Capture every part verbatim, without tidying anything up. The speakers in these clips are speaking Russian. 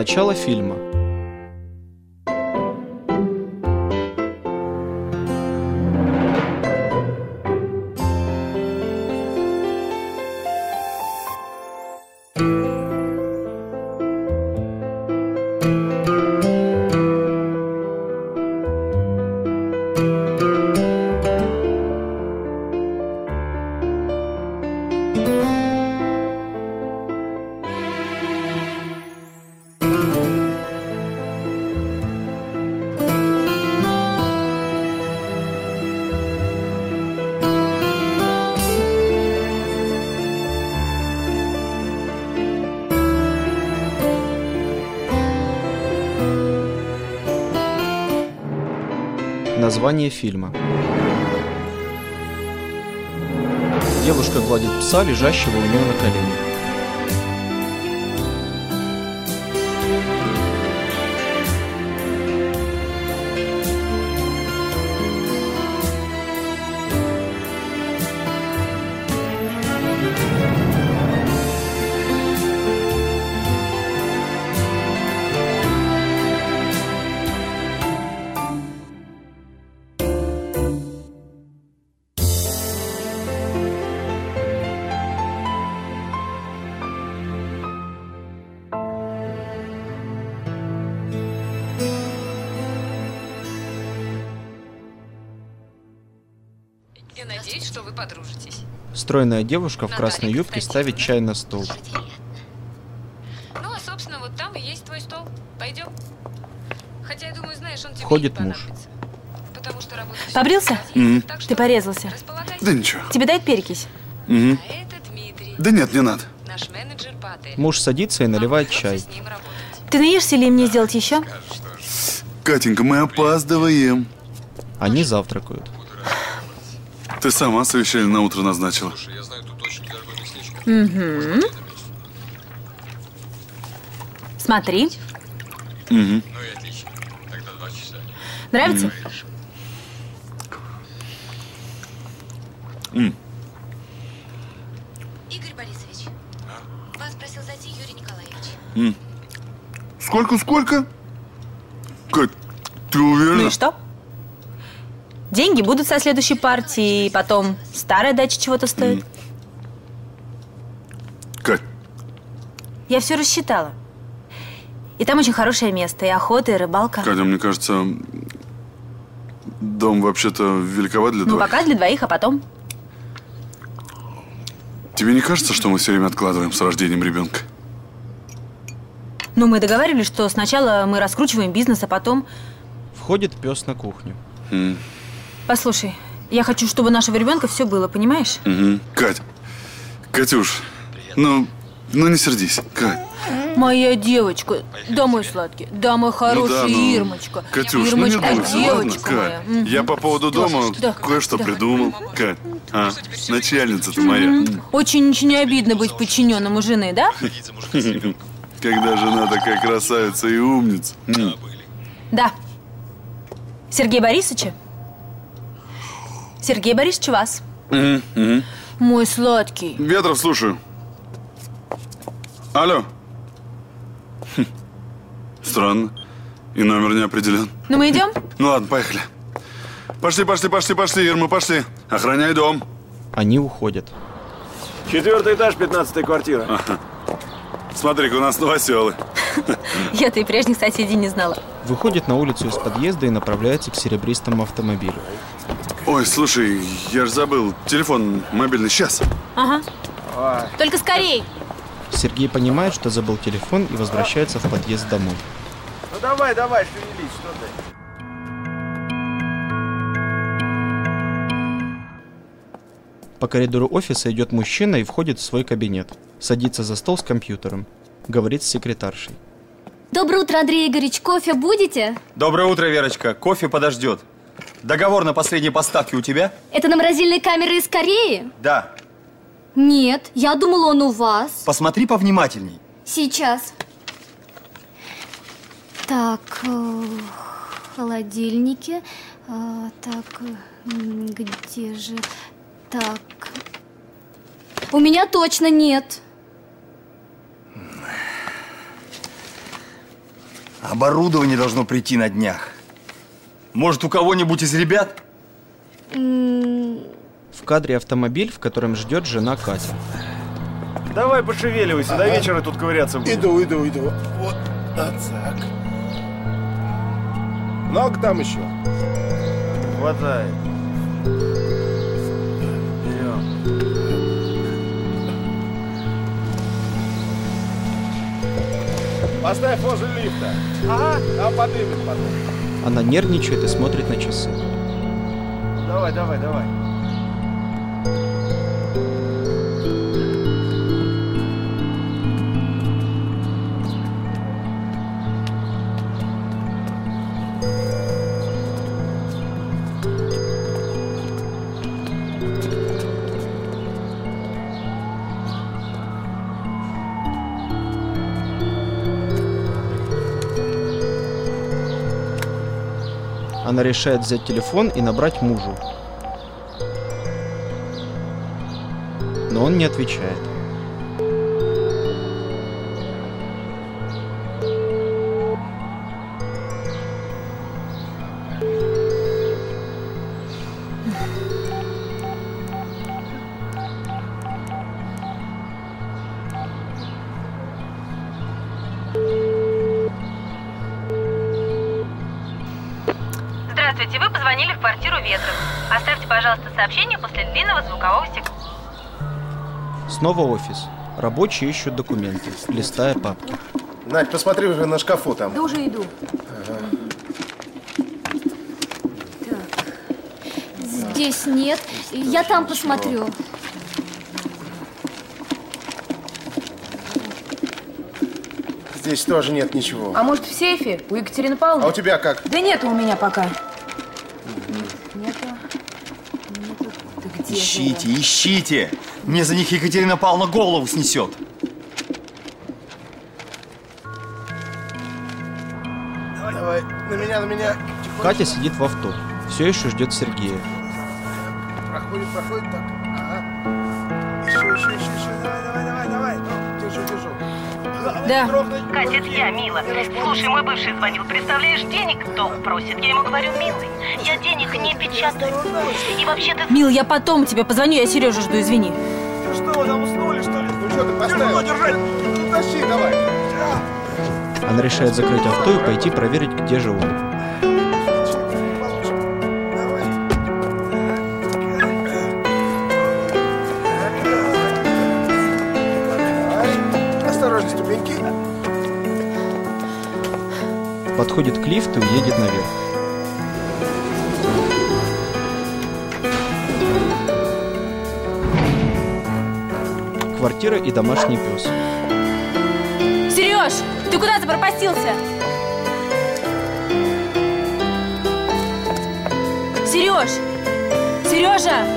Начало фильма. Название фильма. Девушка гладит пса, лежащего у нее на коленях. Я надеюсь, что вы подружитесь. Стройная девушка в красной юбке ставит чай на стол. Ну, а, собственно, вот там и есть твой стол. Пойдем. Хотя, я думаю, знаешь, он тебе Входит не муж. понадобится. Потому что работаешь... Побрился? Мгм. Так что Ты порезался. располагайся. Да ничего. Тебе дать перекись? Мгм. А это Дмитрий, Да нет, не надо. наш менеджер по отелю. Муж садится и наливает Вам чай. придется с ним работать. Ты наешься или мне сделать еще? Катенька, мы опаздываем. Они завтракают. Ты сама совещание на утро назначила. Угу. Смотри. Угу. Нравится? М. Игорь Борисович, вас просил зайти Юрий Николаевич. М. Сколько, сколько? Кать, ты уверена? Ну и что? Деньги будут со следующей партии, и потом старая дача чего-то стоит. Кать, Я все рассчитала. И там очень хорошее место, и охота, и рыбалка. Катя, мне кажется, дом вообще-то великоват для Ну, двоих. пока для двоих, а потом. Тебе не кажется, что мы все время откладываем с рождением ребенка? Ну, мы договаривались, что сначала мы раскручиваем бизнес, а потом... Входит пес на кухню. М. Послушай, я хочу, чтобы у нашего ребенка все было, понимаешь? Мгм. Кать, Катюш, ну, ну не сердись, Кать. Моя девочка, да, мой сладкий, да, мой хороший, Ну да, ну, Ирмочка. Катюш, ну не Ирмочка, дуйся, ладно, девочка моя. Кать. Мгм. Я по поводу дома Да, кое-что да. придумал. Кать, а, начальница ты моя. М, Очень-очень обидно быть подчиненным у жены, да? Когда жена такая красавица и умница. М. Да. Сергей Борисович? Сергей Борисович, вас. Мгм, мгм. Мой сладкий. Ветров, слушаю. Алло. Хм. Странно. И номер не определен. Ну, мы идем? Ну ладно, поехали. Пошли, пошли, пошли, пошли, Ирма, пошли. Охраняй дом. Они уходят. Четвертый этаж, пятнадцатая квартира. Смотри-ка, у нас новоселы. Я-то и прежних соседей не знала. Выходит на улицу из подъезда и направляется к серебристому автомобилю. Ой, слушай, я ж забыл. Телефон мобильный. Сейчас. Ага. Только скорей. Сергей понимает, что забыл телефон и возвращается в подъезд домой. Ну давай, давай, шевелись, что ты? По коридору офиса идет мужчина и входит в свой кабинет. Садится за стол с компьютером. Говорит с секретаршей. Доброе утро, Андрей Игоревич. Кофе будете? Доброе утро, Верочка. Кофе подождет. Договор на последние поставки у тебя? Это на морозильной камеры из Кореи? Да. Нет, я думала, он у вас. Посмотри повнимательней. Сейчас. Так, э, холодильники. А, так, м, где же? Так. У меня точно нет. Оборудование должно прийти на днях. Может, у кого-нибудь из ребят? В кадре автомобиль, в котором ждет жена Катя. Давай пошевеливайся, ага. До вечера тут ковыряться будем. Иду, иду, иду. Вот, так. Много там еще? Хватает. Берем. Поставь возле лифта. Ага, а подымет потом. Она нервничает и смотрит на часы. Давай, давай, давай. Она решает взять телефон и набрать мужу. Но он не отвечает. Здравствуйте, вы позвонили в квартиру Ветров. Оставьте, пожалуйста, сообщение после длинного звукового сигнала. Снова офис. Рабочие ищут документы, листая папки. Надь, посмотри уже на шкафу там. Да уже иду. Ага. Так. Здесь нет. Здесь Я там ничего. посмотрю. Здесь тоже нет ничего. А может в сейфе? У Екатерины Павловны? А у тебя как? Да нету у меня пока. Угу. Нету. Нету. Да где ищите, же? ищите! Мне за них Екатерина Павловна голову снесет. Давай, давай, на меня, на меня. Катя сидит в авто. Все еще ждет Сергея. Проходит, проходит так. Ага. Еще, еще, еще, еще. Давай, давай, давай, давай. Держу, держу. Да. Катя, это я, Мила. Слушай, мой бывший звонил. Представляешь, денег в долг просит. Я ему говорю, милый, я денег не печатаю. И вообще-то... Мил, я потом тебе позвоню, я Сережу жду, извини. Да что, вы там уснули, что ли? Ну что ты поставил? Держи, Ну, тащи, давай. Она решает закрыть авто и пойти проверить, где же он. Осторожно, ступеньки. Подходит к лифту и едет наверх. Квартира и домашний пес. Сереж, ты куда запропастился? Сереж! Сережа!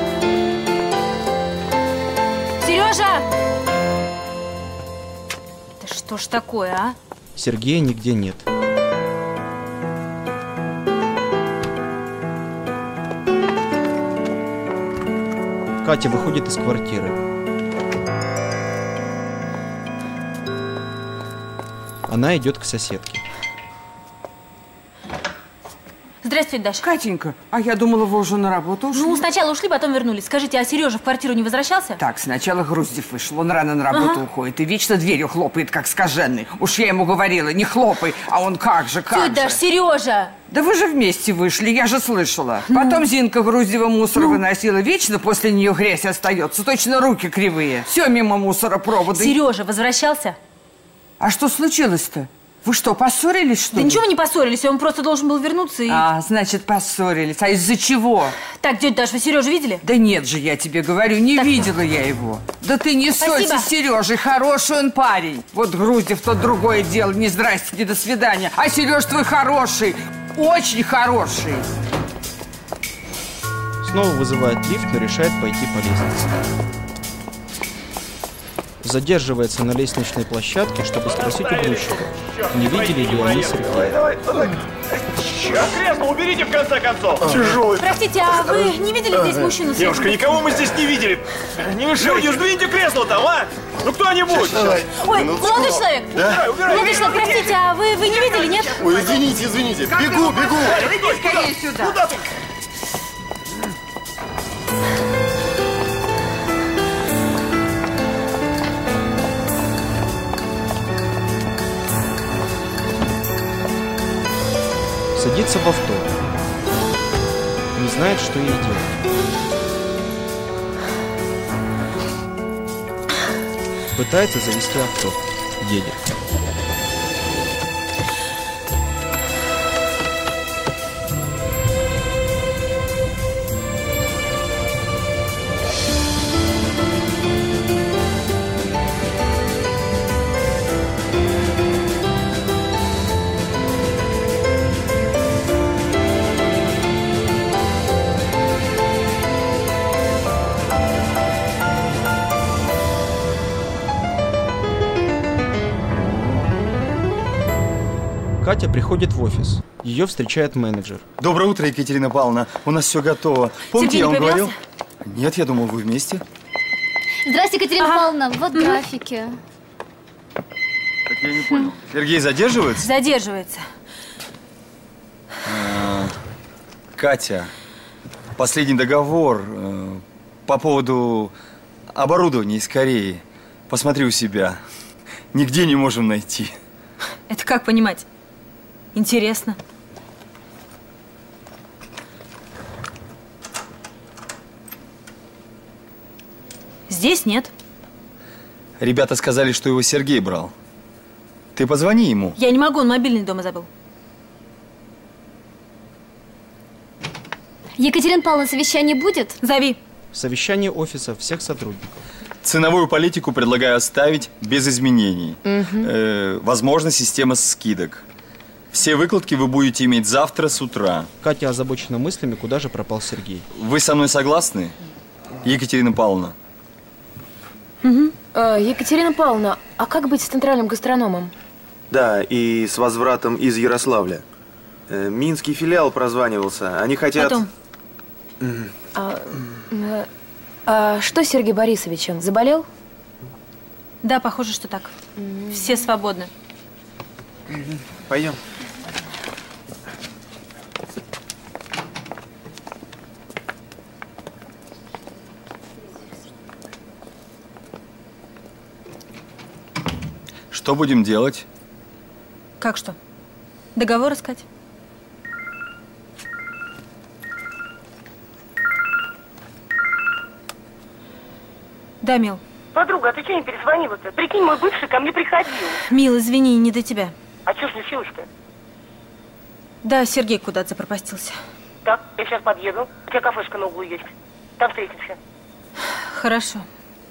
Сережа! Да что ж такое, а? Сергея нигде нет. Катя выходит из квартиры. Она идет к соседке. Здравствуйте, Даша. Катенька, а я думала, вы уже на работу ушли. Ну, сначала ушли, потом вернулись. Скажите, а Сережа в квартиру не возвращался? Так, сначала Груздев вышел, он рано на работу ага. уходит и вечно дверью хлопает, как скаженный. Уж я ему говорила, не хлопай, а он как же, как Тетя же. Даш, Сережа! Да вы же вместе вышли, я же слышала. Потом Зинка Груздева мусор ну. выносила, вечно после нее грязь остается, точно руки кривые. Все мимо мусоропровода. Сережа возвращался? А что случилось-то? Вы что, поссорились, что да ли? ничего не поссорились, он просто должен был вернуться и... А, значит, поссорились. А из-за чего? Так, тетя Даша, вы Сережу видели? Да нет же, я тебе говорю, не так... видела я его. Да ты не ссорься с Сережей, хороший он парень. Вот Груздев, то другое дело, не здрасте, не до свидания. А Сереж твой хороший, очень хороший. Снова вызывает лифт, но решает пойти по лестнице. Задерживается на лестничной площадке, чтобы спросить у грузчика, не видели ли они Сергея. Давай, давай, давай. Кресло уберите в конце концов. Тяжелый. Простите, а вы не видели здесь мужчину? Девушка, никого мы здесь не видели. Не мешайте, сдвиньте кресло там, а? Ну кто-нибудь! Давай. Ой, молодой человек! Да? Молодой человек, простите, а вы, вы не видели, нет? Ой, извините, извините. Бегу, бегу. Иди скорее сюда. Куда ты? Садится в авто. Не знает, что ей делать. Пытается завести авто. Едет. Катя приходит в офис. Ее встречает менеджер. Доброе утро, Екатерина Павловна. У нас все готово. Помните, Сергей я вам не говорил? Нет, я думал, вы вместе. Здравствуйте, Екатерина ага. Павловна. Вот графики. Так я не понял. Сергей задерживается? Задерживается. А, Катя, последний договор э, по поводу оборудования из Кореи. Посмотри у себя. Нигде не можем найти. Это как понимать? Интересно. Здесь нет. Ребята сказали, что его Сергей брал. Ты позвони ему. Я не могу, он мобильный дома забыл. Екатерина Павловна, совещание будет? Зови. Совещание офиса всех сотрудников. Ценовую политику предлагаю оставить без изменений. Угу. Э, возможно, система скидок. Все выкладки вы будете иметь завтра с утра. Катя озабочена мыслями, куда же пропал Сергей. Вы со мной согласны, Екатерина Павловна? Угу. А, Екатерина Павловна, а как быть с центральным гастрономом? Да, и с возвратом из Ярославля. Э, Минский филиал прозванивался. Они хотят… Потом. А, а, а что с Сергеем Борисовичем? Заболел? Да, похоже, что так. Mm. Все свободны. Пойдем. Что будем делать? Как что? Договор искать? Да, Мил. Подруга, а ты что не перезвонила-то? Прикинь, мой бывший ко мне приходил. Мил, извини, не до тебя. А что случилось-то? Да, Сергей куда-то запропастился. Так, я сейчас подъеду. У тебя кафешка на углу есть. Там встретимся. Хорошо.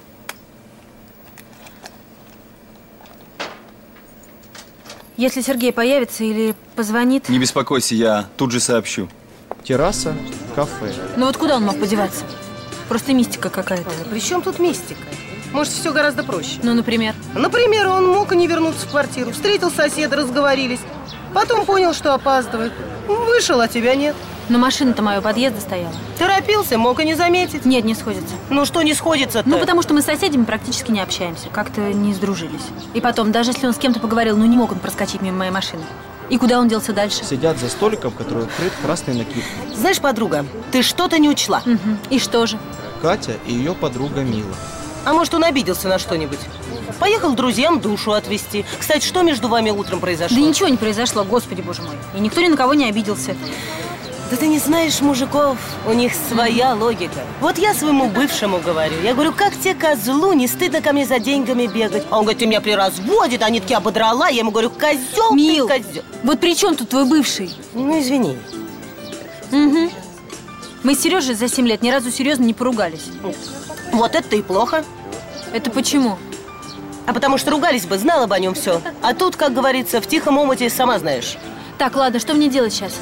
Если Сергей появится или позвонит… Не беспокойся, я тут же сообщу. Терраса, кафе. Ну вот куда он мог подеваться? Просто мистика какая-то. А, при чем тут мистика? Может, все гораздо проще. Ну, например? Например, он мог и не вернуться в квартиру. Встретил соседа, разговорились. Потом понял, что опаздывает. Вышел, а тебя нет. Но машина-то моя у подъезда стояла. Торопился, мог и не заметить. Нет, не сходится. Ну что не сходится-то? Ну, потому что мы с соседями практически не общаемся. Как-то не сдружились. И потом, даже если он с кем-то поговорил, ну не мог он проскочить мимо моей машины. И куда он делся дальше? Сидят за столиком, который открыт красной накидкой. Знаешь, подруга, ты что-то не учла. Угу. И что же? Катя и ее подруга Мила. А может, он обиделся на что-нибудь? Поехал друзьям душу отвезти. Кстати, что между вами утром произошло? Да ничего не произошло, господи боже мой. И никто ни на кого не обиделся. Да ты не знаешь мужиков, у них своя логика. Вот я своему бывшему говорю, я говорю, как тебе, козлу, не стыдно ко мне за деньгами бегать? А он говорит, ты меня при разводе, да нитки ободрала. Я ему говорю, козел Мил, ты, козел. Вот при чем тут твой бывший? Ну, извини. Угу. Мы с Сережей за семь лет ни разу серьезно не поругались. Вот это и плохо. Это почему? А потому что ругались бы, знала бы о нем все. А тут, как говорится, в тихом омуте, сама знаешь. Так, ладно, что мне делать сейчас?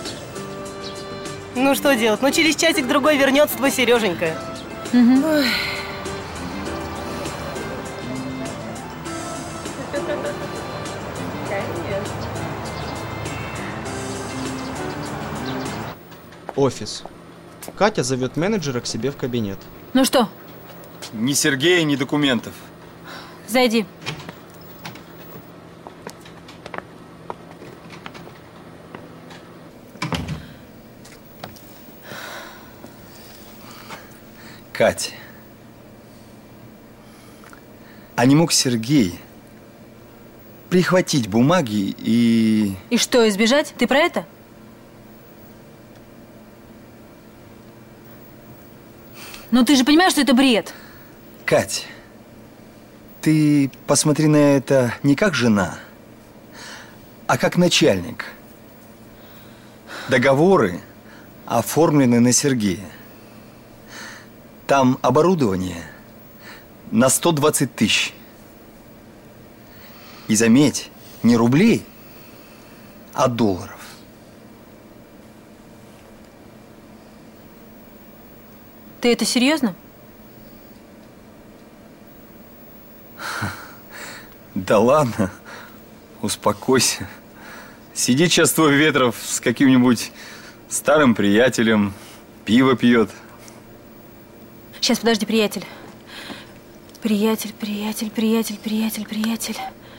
Ну что делать? Ну через часик-другой вернется твой Сереженька. Угу. Ой. Офис. Катя зовет менеджера к себе в кабинет. Ну что? Ни Сергея, ни документов. Зайди. Кать, а не мог Сергей прихватить бумаги и… И что, избежать? Ты про это? Ну ты же понимаешь, что это бред. Кать, ты посмотри на это не как жена, а как начальник. Договоры оформлены на Сергея. Там оборудование на сто двадцать тысяч. И заметь, не рублей, а долларов. Ты это серьезно? Да ладно, успокойся. Сидит сейчас твой Ветров с каким-нибудь старым приятелем, пиво пьет. Сейчас, подожди, приятель. Приятель, приятель, приятель, приятель, приятель.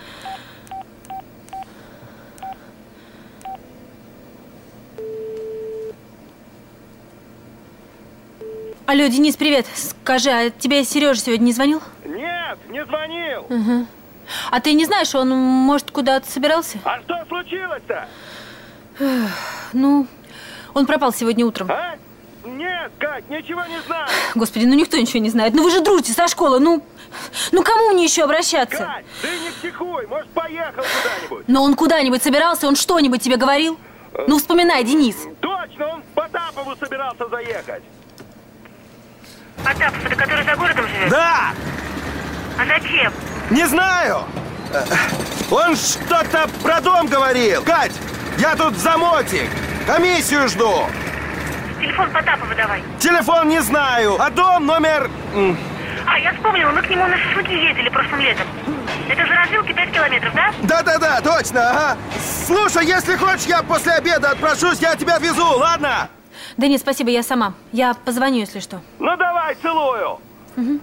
Алло, Денис, привет. Скажи, а тебе Сережа сегодня не звонил? Нет, не звонил. Угу. А ты не знаешь, он, может, куда-то собирался? А что случилось-то? Ну, он пропал сегодня утром. А? Нет, Кать, ничего не знаю. Господи, ну никто ничего не знает. Ну вы же дружите со школы, ну… Ну кому мне еще обращаться? Кать, ты не психуй, может, поехал куда-нибудь. Но он куда-нибудь собирался, он что-нибудь тебе говорил? Ну вспоминай, Денис. Точно, он к Потапову собирался заехать. Потапов, это который за городом живет? Да! А зачем? Не знаю. Он что-то про дом говорил. Кать, я тут в замоте. Комиссию жду. Телефон Потапова давай. Телефон не знаю, а дом номер… А, я вспомнила, мы к нему на шашлыки ездили прошлым летом. Это за развилки пять километров, да? Да-да-да, точно, ага. Слушай, если хочешь, я после обеда отпрошусь, я тебя везу, ладно? Да нет, спасибо, я сама. Я позвоню, если что. Ну давай, целую. Угу.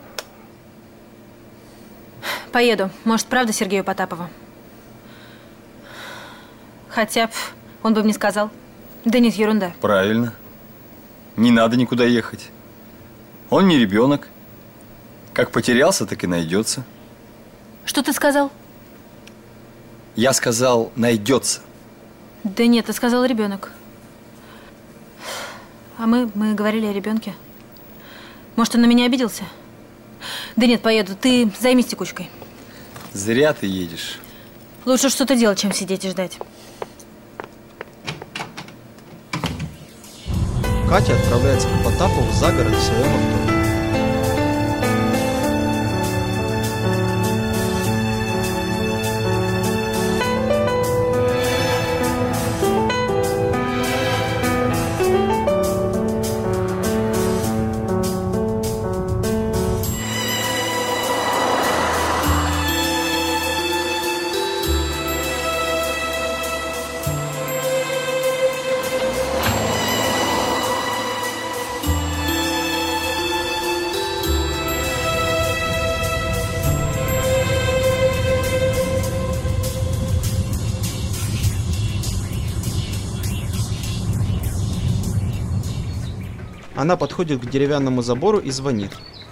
Поеду. Может, правда Сергею Потапову? Хотя пф, он бы мне сказал. Да нет, ерунда. Правильно. Не надо никуда ехать. Он не ребенок. Как потерялся, так и найдется. Что ты сказал? Я сказал, найдется. Да нет, ты сказал ребенок. А мы, мы говорили о ребенке. Может, он на меня обиделся? Да нет, поеду. Ты займись текучкой. Зря ты едешь. Лучше что-то делать, чем сидеть и ждать. Катя отправляется к Потапову за город в своем авто. Она подходит к деревянному забору и звонит.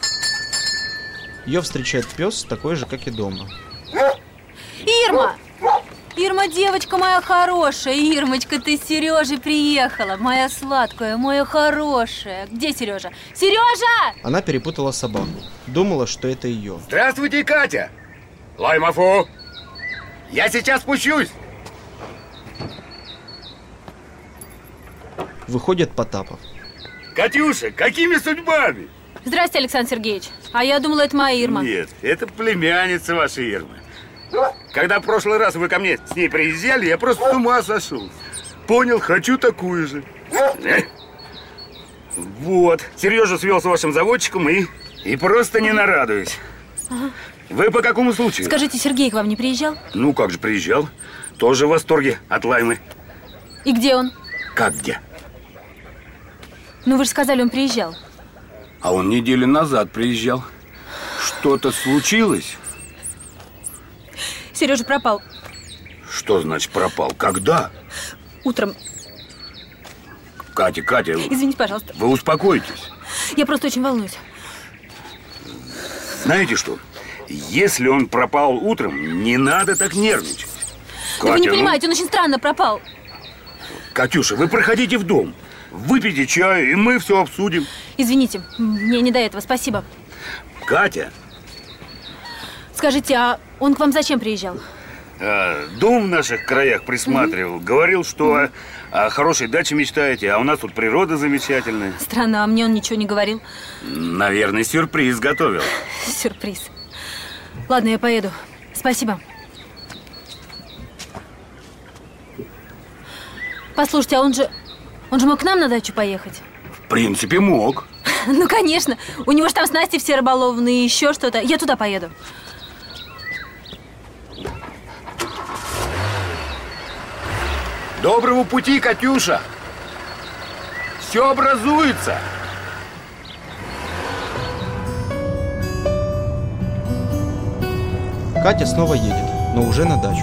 Ее встречает пес, такой же, как и дома. Ирма! Ирма, девочка моя хорошая! Ирмочка, ты с Сережей приехала! Моя сладкая, моя хорошая! Где Сережа? Сережа! Она перепутала собаку. Думала, что это ее. Здравствуйте, Катя! Лаймафу! Я сейчас спущусь! Выходит Потапов. Катюша, какими судьбами? Здрасте, Александр Сергеевич. А я думала, это моя Ирма. Нет, это племянница вашей Ирмы. Когда в прошлый раз вы ко мне с ней приезжали, я просто с ума сошел. Понял, хочу такую же. Вот, Сережа свел с вашим заводчиком и, и просто не нарадуюсь. Ага. Вы по какому случаю? Скажите, Сергей к вам не приезжал? Ну, как же приезжал. Тоже в восторге от Лаймы. И где он? Как где? Ну, вы же сказали, он приезжал. А он неделю назад приезжал. Что-то случилось? Сережа пропал. Что значит пропал? Когда? Утром. Катя, Катя. Извините, пожалуйста. Вы успокойтесь. Я просто очень волнуюсь. Знаете что? Если он пропал утром, не надо так нервничать. Да вы не Катя, ну- понимаете, он очень странно пропал. Катюша, вы проходите в дом. Выпейте чаю, и мы все обсудим. Извините, мне не до этого, спасибо. Катя. Скажите, а он к вам зачем приезжал? А, дом в наших краях присматривал. Говорил, что о, о хорошей даче мечтаете, а у нас тут природа замечательная. Странно, а мне он ничего не говорил. Наверное, сюрприз готовил. Сюрприз. Ладно, я поеду. Спасибо. Послушайте, а он же... Он же мог к нам на дачу поехать? В принципе, мог. Ну, конечно. У него же там с Настей все рыболовные и еще что-то. Я туда поеду. Доброго пути, Катюша. Все образуется. Катя снова едет, но уже на дачу.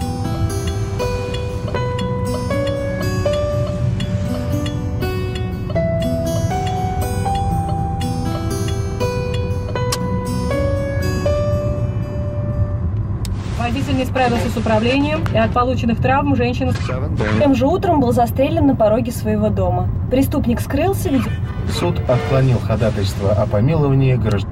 Водитель не справился с управлением, и от полученных травм женщина... Тем же утром был застрелен на пороге своего дома. Преступник скрылся, ведь... Суд отклонил ходатайство о помиловании граждан.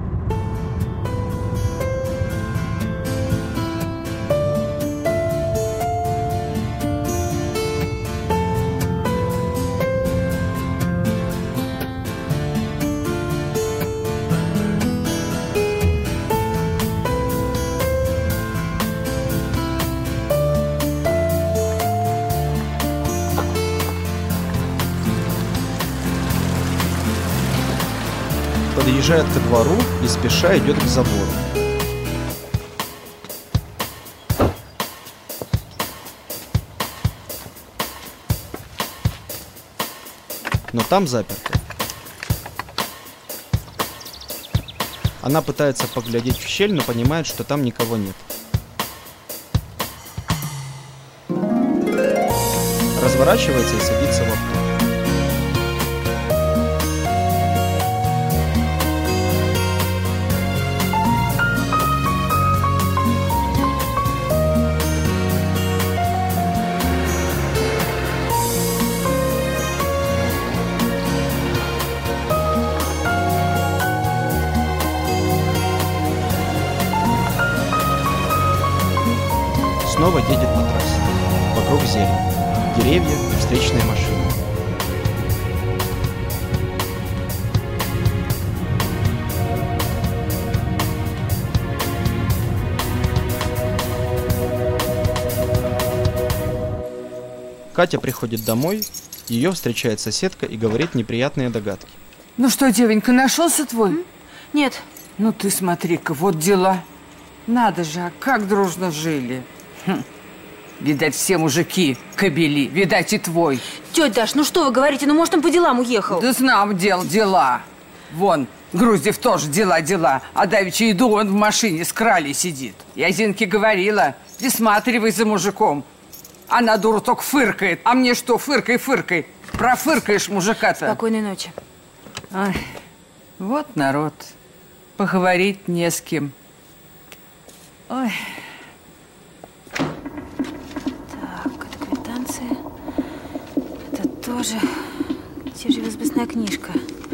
Подъезжает ко двору и спеша идет к забору. Но там заперто. Она пытается поглядеть в щель, но понимает, что там никого нет. Разворачивается и садится в авто. Снова едет по трассе. Вокруг зелень. Деревья и встречные машины. Катя приходит домой, ее встречает соседка и говорит неприятные догадки. Ну что, девонька, нашелся твой? М? Нет. Ну ты смотри-ка, вот дела. Надо же, а как дружно жили. Хм. Видать, все мужики кобели, видать, и твой. Тетя Даш, ну что вы говорите, ну может он по делам уехал? Да знам дел, дела. Вон, Груздев тоже дела-дела, а давеча иду, он в машине с кралей сидит. Я Зинке говорила, присматривай за мужиком. Она, дура, только фыркает. А мне что, фыркай-фыркай. Профыркаешь мужика-то. Спокойной ночи. Ой, вот народ. Поговорить не с кем. Ой. Так, это квитанция. Это тоже. Где же записная книжка?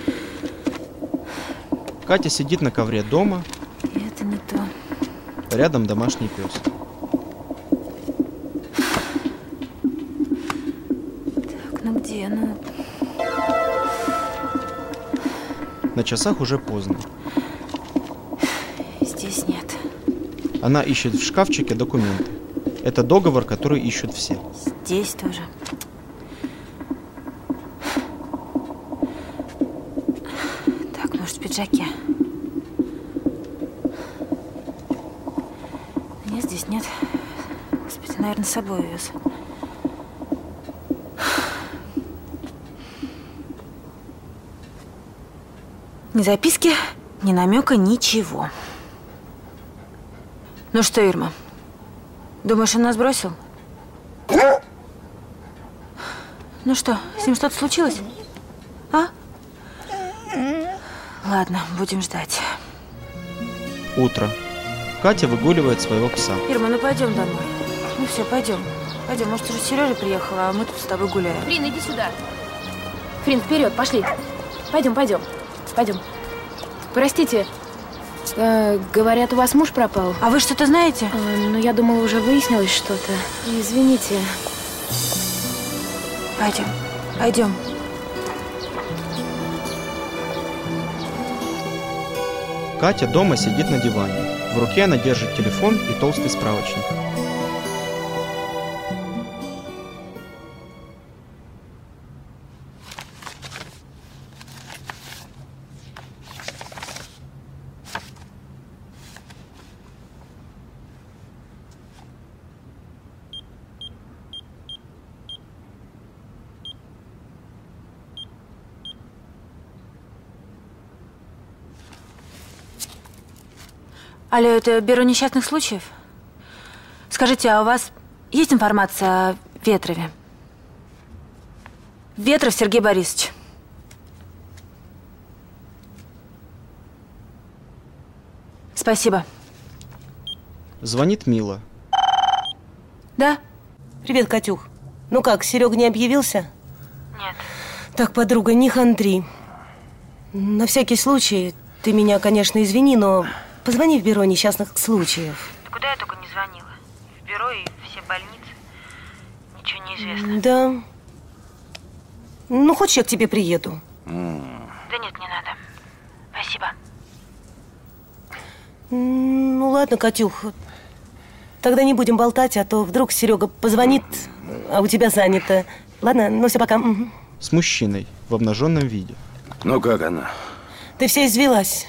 Катя сидит на ковре дома. Это не то. Рядом домашний пес. Так, ну где, ну... На часах уже поздно. Здесь нет. Она ищет в шкафчике документы. Это договор, который ищут все. Здесь тоже. Так, может, в пиджаке? Нет, здесь нет. Господи, наверное, с собой увез. Ни записки, ни намека, ничего. Ну что, Ирма, Думаешь, он нас бросил? Ну что, с ним что-то случилось? А? Ладно, будем ждать. Утро. Катя выгуливает своего пса. Ирма, ну пойдем домой. Ну все, пойдем. Пойдем, может, уже Сережа приехала, а мы тут с тобой гуляем. Фрин, иди сюда. Фрин, вперед, пошли. Пойдем, пойдем. Пойдем. Простите, э, говорят, у вас муж пропал. А вы что-то знаете? Э, ну, я думала, уже выяснилось что-то. Извините. Пойдем, пойдем. Катя дома сидит на диване. В руке она держит телефон и толстый справочник. Алло, это бюро несчастных случаев? Скажите, а у вас есть информация о Ветрове? Ветров Сергей Борисович. Спасибо. Звонит Мила. Да? Привет, Катюх. Ну как, Серега не объявился? Нет. Так, подруга, не хандри. На всякий случай, ты меня, конечно, извини, но позвони в бюро несчастных случаев. Да куда я только не звонила. В бюро и все больницы. Ничего не известно. Да. Ну, хочешь, я к тебе приеду? Да нет, не надо. Спасибо. Ну, ладно, Катюх. Тогда не будем болтать, а то вдруг Серега позвонит, а у тебя занято. Ладно, ну все, пока. С мужчиной в обнаженном виде. Ну, как она? Ты вся извелась.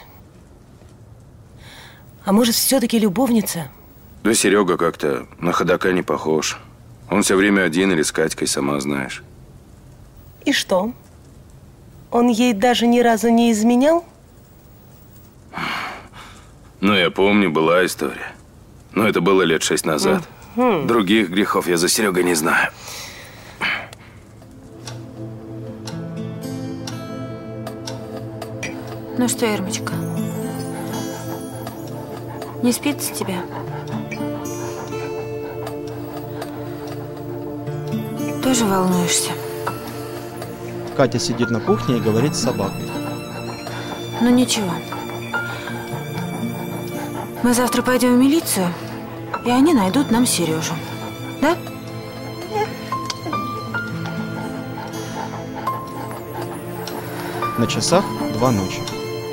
А может, все-таки любовница? Да Серега как-то на ходока не похож. Он все время один или с Катькой, сама знаешь. И что? Он ей даже ни разу не изменял? Ну, я помню, была история. Но это было лет шесть назад. Mm-hmm. Других грехов я за Серегой не знаю. Ну что, Ирмочка, не спится тебе? Тоже волнуешься? Катя сидит на кухне и говорит с собакой. Ну ничего. Мы завтра пойдем в милицию, и они найдут нам Сережу. Да? На часах два ночи.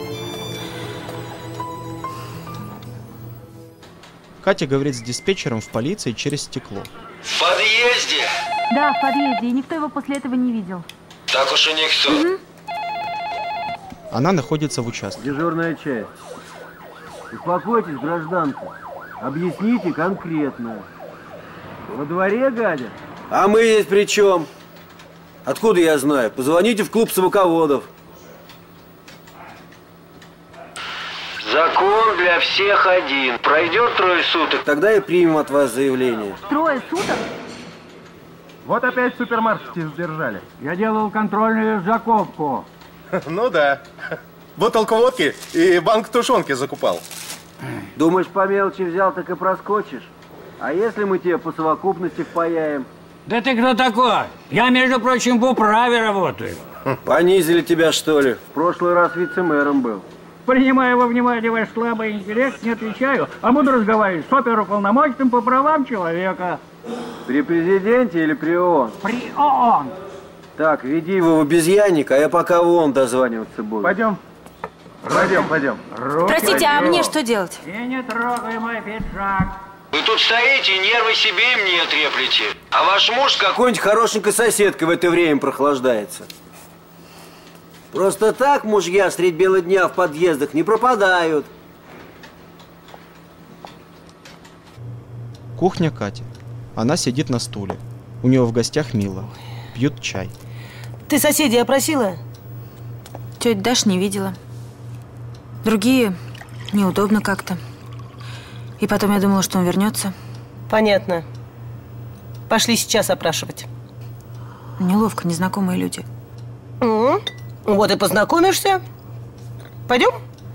Катя говорит с диспетчером в полиции через стекло. В подъезде? Да, в подъезде, и никто его после этого не видел. Так уж и никто. Угу. Она находится в участке. Дежурная часть. Успокойтесь, гражданка. Объясните конкретно. Во дворе гадят? А мы здесь при чем? Откуда я знаю? Позвоните в клуб собаководов. Закон для всех один. Пройдет трое суток. Тогда и примем от вас заявление. Трое суток? Вот опять в супермаркете задержали. Я делал контрольную закупку. Ну да. Бутылку водки и банк тушенки закупал. Думаешь, по мелочи взял, так и проскочишь? А если мы тебе по совокупности впаяем? Да ты кто такой? Я, между прочим, в управе работаю. Понизили тебя, что ли? В прошлый раз вице-мэром был. Принимая во внимание ваш слабый интеллект, не отвечаю, а буду разговаривать с оперуполномоченным по правам человека. При президенте или при ООН? При ООН. Так, веди его в обезьянник, а я пока в ООН дозваниваться буду. Пойдем. Пойдем, пойдем. Руки Простите, а мне что делать? И не трогай мой пиджак. Вы тут стоите, нервы себе и мне треплете. А ваш муж как... Какой-нибудь хорошенькой соседкой в это время прохлаждается. Просто так мужья средь бела дня в подъездах не пропадают. Кухня Кати. Она сидит на стуле. У нее в гостях Мила. Пьют чай. Ты соседей опросила? Тетя Даш не видела. Другие неудобно как-то. И потом я думала, что он вернется. Понятно. Пошли сейчас опрашивать. Неловко, незнакомые люди. Угу. Вот и познакомишься. Пойдем?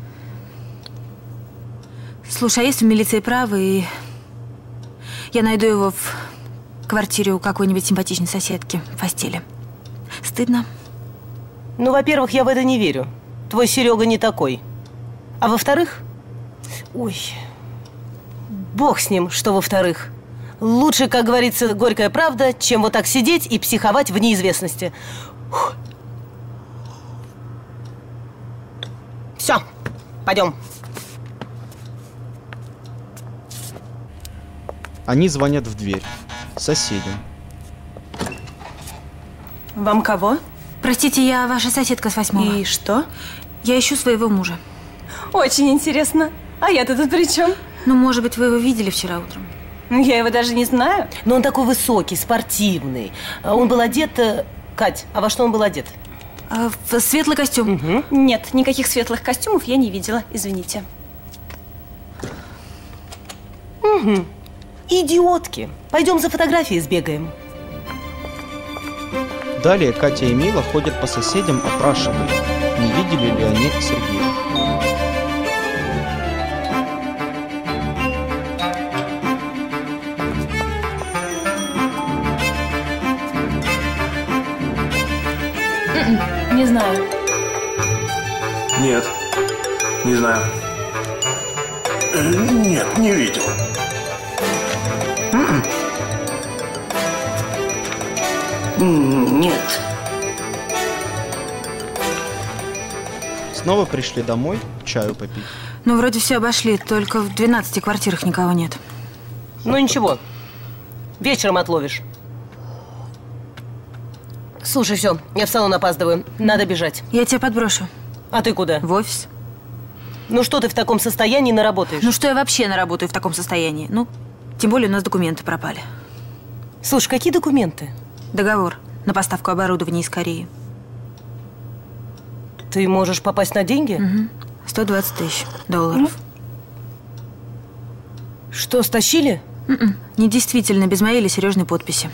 Слушай, а если в милиции правы, и я найду его в квартире у какой-нибудь симпатичной соседки в постели? Стыдно? Ну, во-первых, я в это не верю. Твой Серега не такой. А во-вторых... Ой... Бог с ним, что во-вторых. Лучше, как говорится, горькая правда, чем вот так сидеть и психовать в неизвестности. Фух. Все, пойдем. Они звонят в дверь. Соседям. Вам кого? Простите, я ваша соседка с восьмого. И что? Я ищу своего мужа. Очень интересно. А я-то тут при чем? Ну, может быть, вы его видели вчера утром? Я его даже не знаю. Но он такой высокий, спортивный. Он был одет... Кать, а во что он был одет? А, в светлый костюм. Угу. Нет, никаких светлых костюмов я не видела, извините. Угу. Идиотки. Пойдем за фотографией сбегаем. Далее Катя и Мила ходят по соседям, опрашивают, не видели ли они Сергея. Не знаю. Нет, не знаю. Нет, не видел. Нет. Снова пришли домой чаю попить. Ну, вроде все обошли, только в двенадцати квартирах никого нет. Ну, ничего. Вечером отловишь. Слушай, все, я в салон опаздываю. Надо бежать. Я тебя подброшу. А ты куда? В офис. Ну что ты в таком состоянии наработаешь? Ну что я вообще наработаю в таком состоянии? Ну, тем более у нас документы пропали. Слушай, какие документы? Договор на поставку оборудования из Кореи. Ты можешь попасть на деньги? Угу. сто двадцать тысяч долларов. Что, стащили? М-м. Недействительно, без моей или Сережной подписи.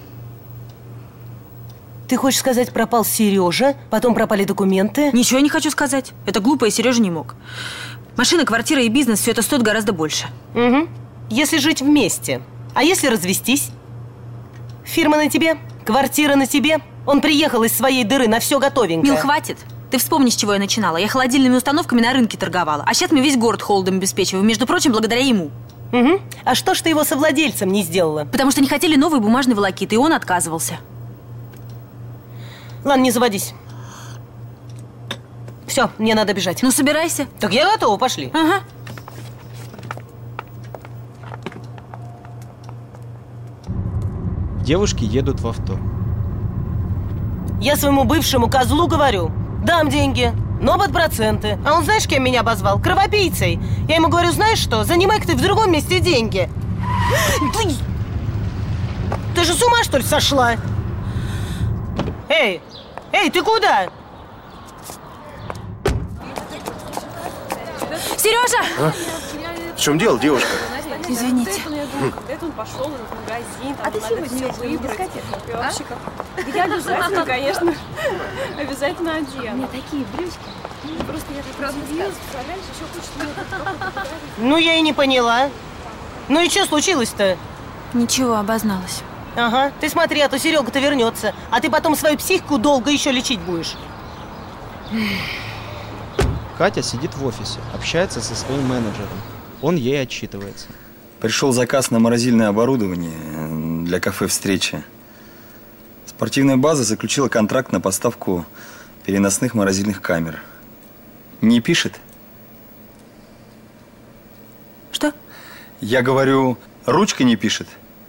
Ты хочешь сказать, пропал Сережа, потом пропали документы? Ничего не хочу сказать. Это глупо, и Сережа не мог. Машина, квартира и бизнес, все это стоит гораздо больше. Угу. Если жить вместе. А если развестись? Фирма на тебе, квартира на тебе. Он приехал из своей дыры на все готовенькое. Мил, хватит. Ты вспомни, с чего я начинала. Я холодильными установками на рынке торговала. А сейчас мы весь город холодом обеспечиваем. Между прочим, благодаря ему. Угу. А что ж ты его совладельцем не сделала? Потому что не хотели новые бумажные волокиты, и он отказывался. Ладно, не заводись. Все, мне надо бежать. Ну, собирайся. Так я готова, пошли. Ага. Девушки едут в авто. Я своему бывшему козлу говорю, дам деньги, но под проценты. А он знаешь, кем меня обозвал? Кровопийцей. Я ему говорю, знаешь что, занимай-ка ты в другом месте деньги. Ты, ты же с ума, что ли, сошла? Эй, эй, ты куда? Сережа! А? В чем дело, девушка? Извините. Это он пошел в магазин, там надо все выбрать. Пёпщиков. Я обязательно, конечно, обязательно одену. Мне такие брючки. Просто я так разместилась, представляешь, еще хочет мне... Ну, я и не поняла. Ну и что случилось-то? Ничего, обозналась. Ага, ты смотри, а то Серега-то вернется. А ты потом свою психику долго еще лечить будешь. Катя сидит в офисе, общается со своим менеджером. Он ей отчитывается. Пришел заказ на морозильное оборудование для кафе «Встреча». Спортивная база заключила контракт на поставку переносных морозильных камер. Не пишет? Что? Я говорю, ручка не пишет.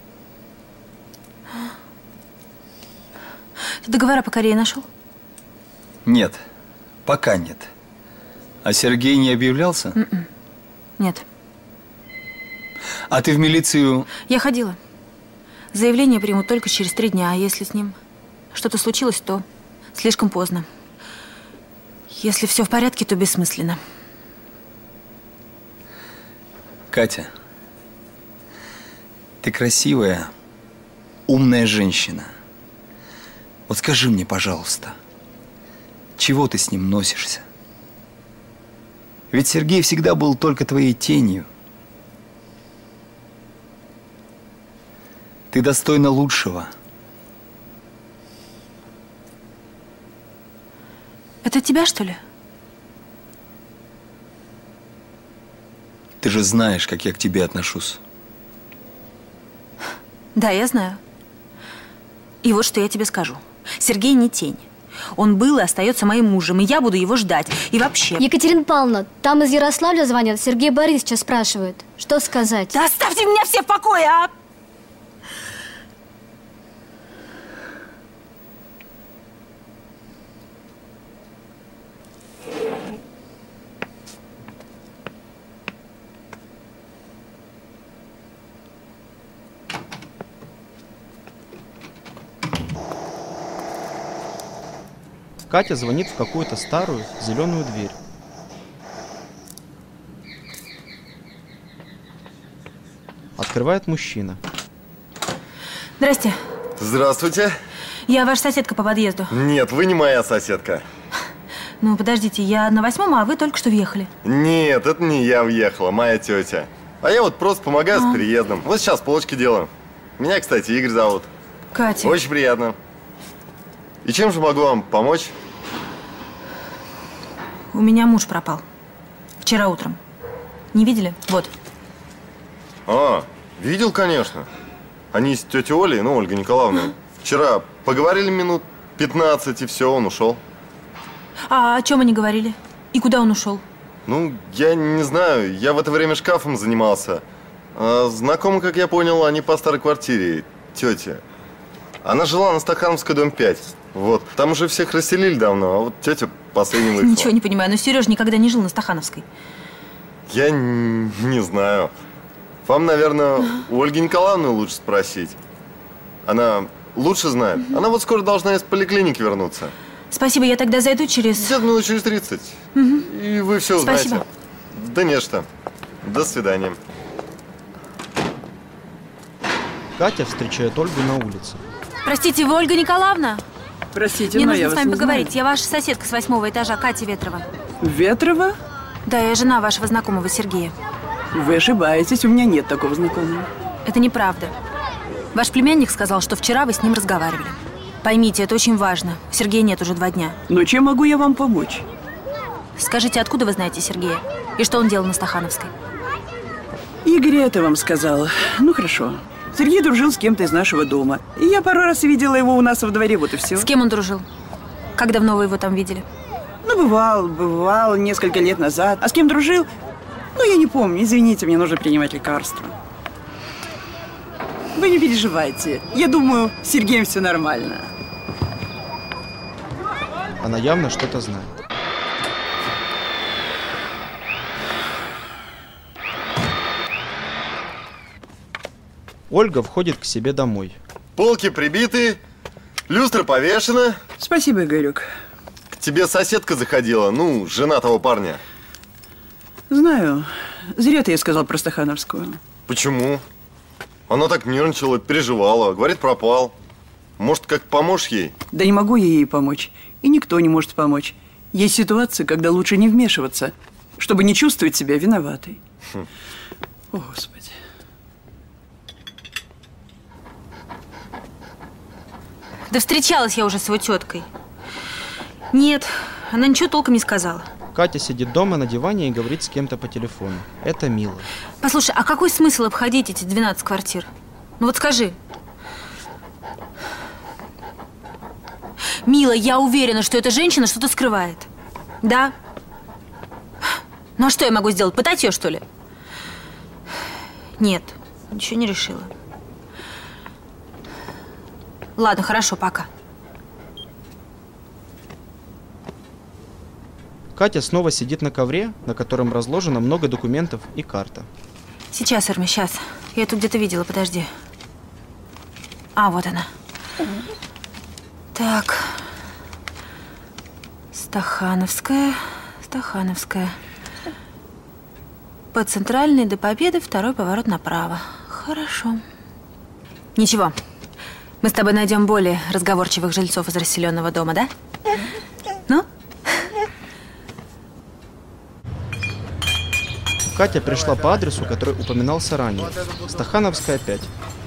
Ты договора по Корее нашел? Нет, пока нет. А Сергей не объявлялся? М-м. Нет. А ты в милицию? Я ходила. Заявление примут только через три дня, а если с ним что-то случилось, то слишком поздно. Если все в порядке, то бессмысленно. Катя, Ты красивая, умная женщина. Вот скажи мне, пожалуйста, чего ты с ним носишься? Ведь Сергей всегда был только твоей тенью. Ты достойна лучшего. Это тебя, что ли? Ты же знаешь, как я к тебе отношусь. Да, я знаю. И вот что я тебе скажу. Сергей не тень. Он был и остается моим мужем, и я буду его ждать. И вообще... Екатерина Павловна, там из Ярославля звонят, Сергей Борисович спрашивает. Что сказать? Да оставьте меня все в покое, а! Катя звонит в какую-то старую зеленую дверь. Открывает мужчина. Здрасте. Здравствуйте. Я ваша соседка по подъезду. Нет, вы не моя соседка. Ну, подождите, я на восьмом, а вы только что въехали. Нет, это не я въехала, моя тетя. А я вот просто помогаю А. с переездом. Вот сейчас полочки делаю. Меня, кстати, Игорь зовут. Катя. Очень приятно. И чем же могу вам помочь? У меня муж пропал. Вчера утром. Не видели? Вот. А, видел, конечно. Они с тетей Олей, ну, Ольга Николаевна, вчера поговорили минут пятнадцать, и все, он ушел. А о чем они говорили? И куда он ушел? Ну, я не знаю, я в это время шкафом занимался. А знакомы, как я понял, они по старой квартире, тетя. Она жила на Стахановской, дом пять. Вот, там уже всех расселили давно, а вот тетя последний выехала. Ничего не понимаю, но Сережа никогда не жил на Стахановской. Я н- не знаю. Вам, наверное, у Ольги Николаевны лучше спросить. Она лучше знает. Она вот скоро должна из поликлиники вернуться. Спасибо, я тогда зайду через... Где-то минут через тридцать. Угу. И вы все узнаете. Спасибо. Да не что. До свидания. Катя встречает Ольгу на улице. Простите, вы Ольга Николаевна? Простите, Мне но нужно я с вас вами не поговорить. знаю. Я ваша соседка с восьмого этажа, Катя Ветрова. Ветрова? Да, я жена вашего знакомого Сергея. Вы ошибаетесь, у меня нет такого знакомого. Это неправда. Ваш племянник сказал, что вчера вы с ним разговаривали. Поймите, это очень важно. Сергея нет уже два дня. Но чем могу я вам помочь? Скажите, откуда вы знаете Сергея? И что он делал на Стахановской? Игорь это вам сказал. Ну, хорошо. Сергей дружил с кем-то из нашего дома. И я пару раз видела его у нас во дворе, вот и все. С кем он дружил? Как давно вы его там видели? Ну, бывал, бывал, несколько лет назад. А с кем дружил? Ну, я не помню. Извините, мне нужно принимать лекарства. Вы не переживайте. Я думаю, с Сергеем все нормально. Она явно что-то знает. Ольга входит к себе домой. Полки прибиты, люстра повешена. Спасибо, Игорек. К тебе соседка заходила, ну, жена того парня. Знаю. Зря ты ей сказал про Стахановскую. Почему? Она так нервничала, переживала. Говорит, пропал. Может, как поможешь ей? Да не могу я ей помочь. И никто не может помочь. Есть ситуации, когда лучше не вмешиваться, чтобы не чувствовать себя виноватой. Хм. О, Господи. Да встречалась я уже с его теткой. Нет, она ничего толком не сказала. Катя сидит дома на диване и говорит с кем-то по телефону. Это Мила. Послушай, а какой смысл обходить эти двенадцать квартир? Ну вот скажи. Мила, я уверена, что эта женщина что-то скрывает. Да? Ну а что я могу сделать? Пытать ее, что ли? Нет, ничего не решила. Ладно, хорошо, пока. Катя снова сидит на ковре, на котором разложено много документов и карта. Сейчас, Эрми, сейчас. Я эту где-то видела, подожди. А, вот она. Так. Стахановская. Стахановская. По центральной до Победы второй поворот направо. Хорошо. Ничего. Мы с тобой найдем более разговорчивых жильцов из расселенного дома, да? Ну? Катя пришла по адресу, который упоминался ранее. Стахановская, пять.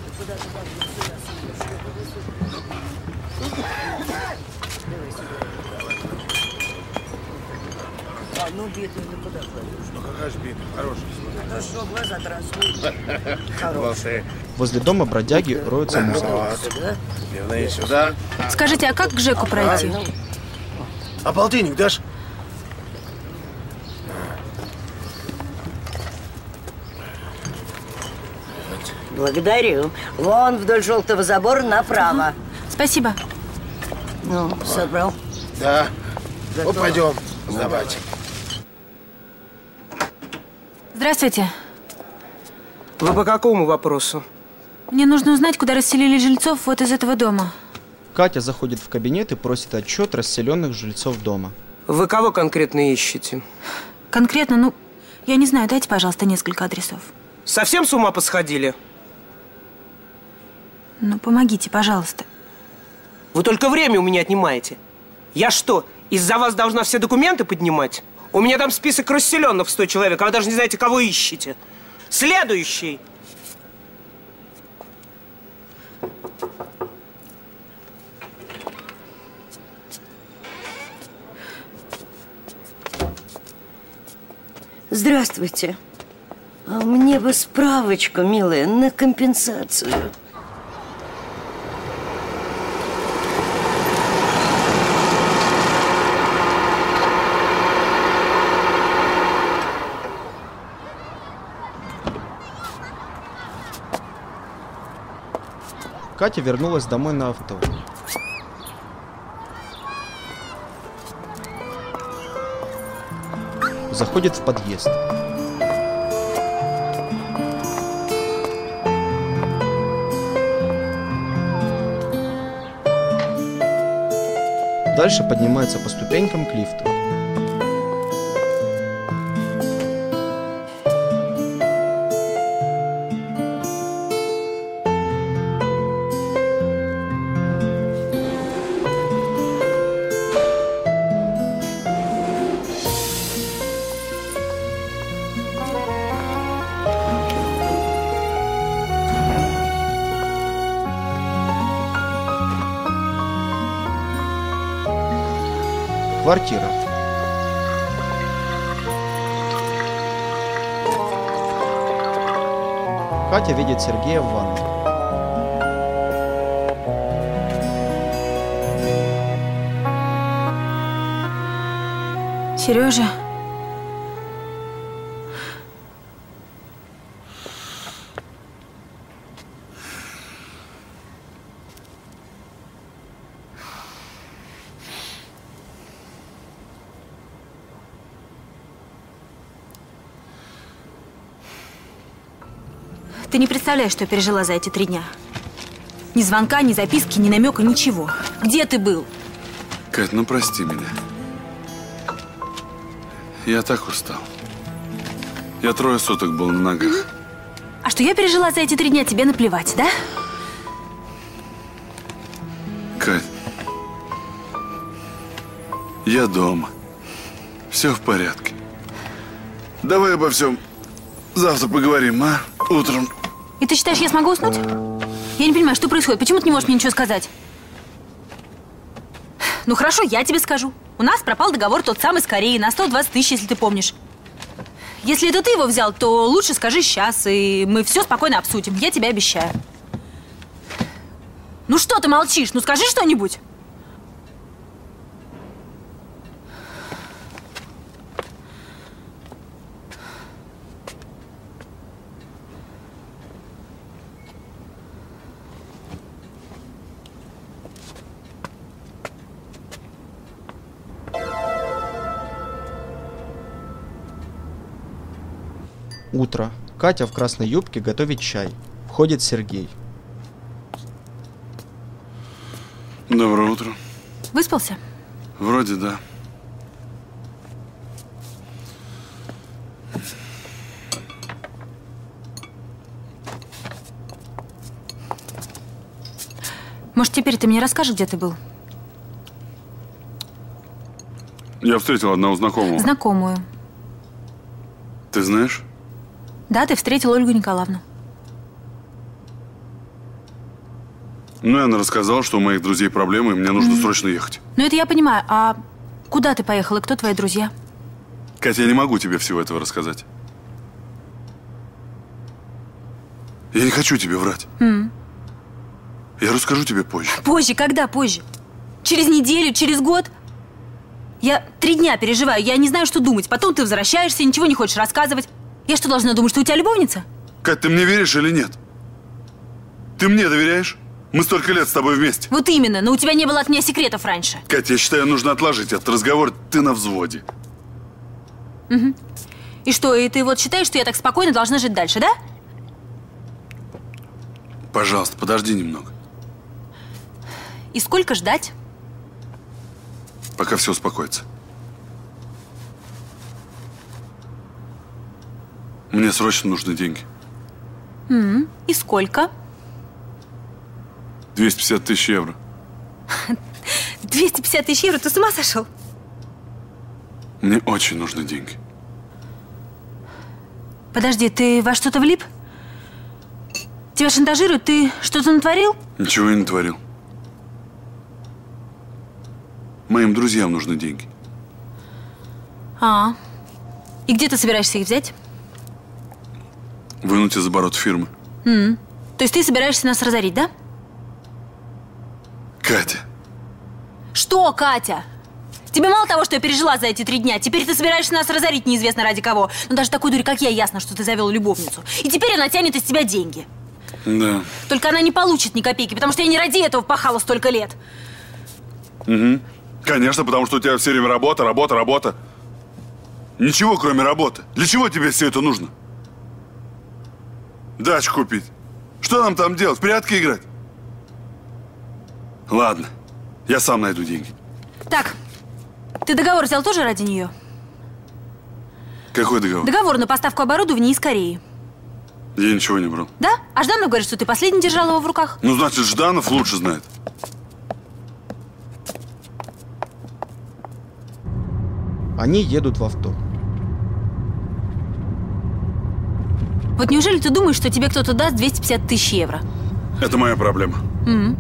Ну, бедный, ну куда пойдешь? Ну, какая же бедный, хороший. Ну что, глаза-то раскрыли. Хороший. Возле дома бродяги роются мусор. Пивные сюда. Скажите, а как к Жеку пройти? А полтинник дашь? Благодарю. Вон вдоль желтого забора направо. Спасибо. Ну, собрал? Да. Готово. Ну, пойдем сдавать. Здравствуйте. Вы по какому вопросу? Мне нужно узнать, куда расселили жильцов вот из этого дома. Катя заходит в кабинет и просит отчет расселенных жильцов дома. Вы кого конкретно ищете? Конкретно, ну, я не знаю, дайте, пожалуйста, несколько адресов. Совсем с ума посходили? Ну, помогите, пожалуйста. Вы только время у меня отнимаете. Я что, из-за вас должна все документы поднимать? У меня там список расселенных в сто человек, а вы даже не знаете, кого ищете. Следующий. Здравствуйте. А мне бы справочку, милая, на компенсацию. Катя вернулась домой на авто. Заходит в подъезд. Дальше поднимается по ступенькам к лифту. Квартира. Катя видит Сергея в ванной. Сережа. Ты не представляешь, что я пережила за эти три дня. Ни звонка, ни записки, ни намека, ничего. Где ты был? Кать, ну прости меня. Я так устал. Я трое суток был на ногах. А что я пережила за эти три дня, тебе наплевать, да? Кать, я дома. Все в порядке. Давай обо всем завтра поговорим, а? Утром. И ты считаешь, я смогу уснуть? Я не понимаю, что происходит? Почему ты не можешь мне ничего сказать? Ну хорошо, я тебе скажу. У нас пропал договор тот самый с Кореей на сто двадцать тысяч, если ты помнишь. Если это ты его взял, то лучше скажи сейчас, и мы все спокойно обсудим. Я тебе обещаю. Ну что ты молчишь? Ну скажи что-нибудь. Утро. Катя в красной юбке готовит чай. Входит Сергей. Доброе утро. Выспался? Вроде да. Может, теперь ты мне расскажешь, где ты был? Я встретил одного знакомого. Знакомую. Ты знаешь? Да, ты встретил Ольгу Николаевну. Ну, и она рассказала, что у моих друзей проблемы, и мне нужно Мгм. срочно ехать. Ну, это я понимаю. А куда ты поехал и кто твои друзья? Катя, я не могу тебе всего этого рассказать. Я не хочу тебе врать. М. Я расскажу тебе позже. Позже, когда позже? Через неделю, через год? Я три дня переживаю, я не знаю, что думать. Потом ты возвращаешься, ничего не хочешь рассказывать. Я что, должна думать, что у тебя любовница? Кать, ты мне веришь или нет? Ты мне доверяешь? Мы столько лет с тобой вместе. Вот именно, но у тебя не было от меня секретов раньше. Катя, я считаю, нужно отложить этот разговор. Ты на взводе. Угу. И что, и ты вот считаешь, что я так спокойно должна жить дальше, да? Пожалуйста, подожди немного. И сколько ждать? Пока все успокоится. Мне срочно нужны деньги. М, И сколько? двести пятьдесят тысяч евро. двести пятьдесят тысяч евро? Ты с ума сошел? Мне очень нужны деньги. Подожди, ты во что-то влип? Тебя шантажируют? Ты что-то натворил? Ничего я не творил. Моим друзьям нужны деньги. А, и где ты собираешься их взять? Вынуть из оборота фирмы. М, То есть ты собираешься нас разорить, да? Катя, Что, Катя? Тебе мало того, что я пережила за эти три дня, теперь ты собираешься нас разорить неизвестно ради кого. Но даже такой дуре, как я, ясно, что ты завел любовницу. И теперь она тянет из тебя деньги. да. Только она не получит ни копейки, потому что я не ради этого пахала столько лет. Угу. Конечно, потому что у тебя все время работа, работа, работа. Ничего, кроме работы. Для чего тебе все это нужно? Дачу купить. Что нам там делать? В прятки играть? Ладно, я сам найду деньги. Так, ты договор взял тоже ради нее? Какой договор? Договор на поставку оборудования из Кореи. Я ничего не брал. Да? А Жданов говорит, что ты последний держал его в руках. Ну, значит, Жданов лучше знает. Они едут в авто. Вот неужели ты думаешь, что тебе кто-то даст двести пятьдесят тысяч евро? Это моя проблема. М.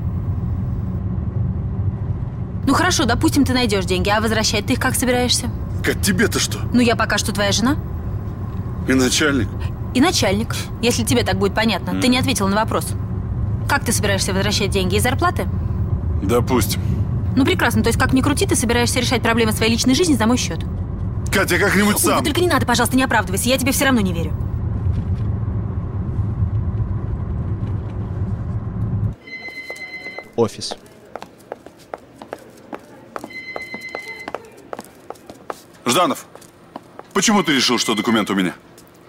Ну хорошо, допустим, ты найдешь деньги, а возвращать ты их как собираешься? Кать, тебе-то что? Ну я пока что твоя жена. И начальник? И начальник. Если тебе так будет понятно. Ты не ответила на вопрос. Как ты собираешься возвращать деньги? Из зарплаты? Допустим. Ну прекрасно, то есть как ни крути, ты собираешься решать проблемы своей личной жизни за мой счет. Катя, как-нибудь Ой, сам. вот только не надо, пожалуйста, не оправдывайся, я тебе все равно не верю. Офис. Жданов, почему ты решил, что документ у меня?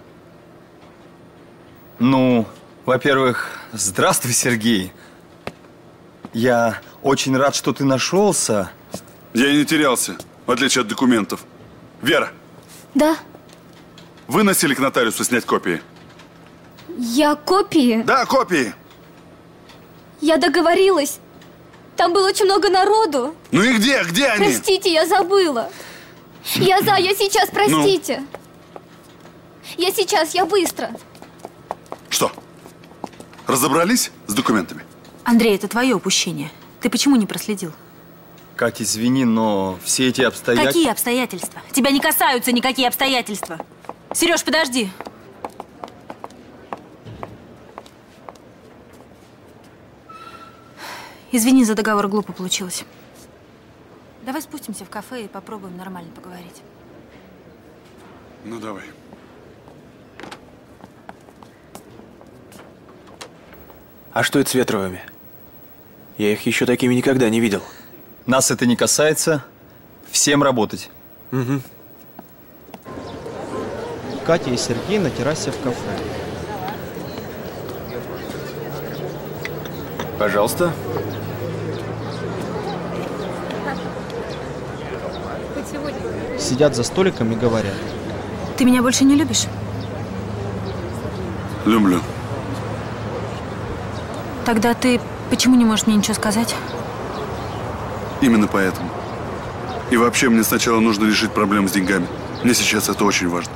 Ну, во-первых, здравствуй, Сергей. Я очень рад, что ты нашелся. Я и не терялся, в отличие от документов. Вера, Да, вы носили к нотариусу снять копии? я копии. Да, копии. Я договорилась. Там было очень много народу. Ну и где? Где они? Простите, я забыла. Я за, я сейчас, простите. Я сейчас, я быстро. Что? Разобрались с документами? Андрей, это твое упущение. Ты почему не проследил? Катя, извини, но все эти обстоятельства... Какие обстоятельства? Тебя не касаются никакие обстоятельства. Сереж, подожди. Извини за договор, глупо получилось. Давай спустимся в кафе и попробуем нормально поговорить. Ну, давай. А что это с Ветровыми? Я их еще такими никогда не видел. Нас это не касается. Всем работать. Угу. Катя и Сергей на террасе в кафе. Пожалуйста. Сидят за столиком и говорят. Ты меня больше не любишь? Люблю. Тогда ты Почему не можешь мне ничего сказать? Именно поэтому. И вообще, мне сначала нужно решить проблему с деньгами. Мне сейчас это очень важно.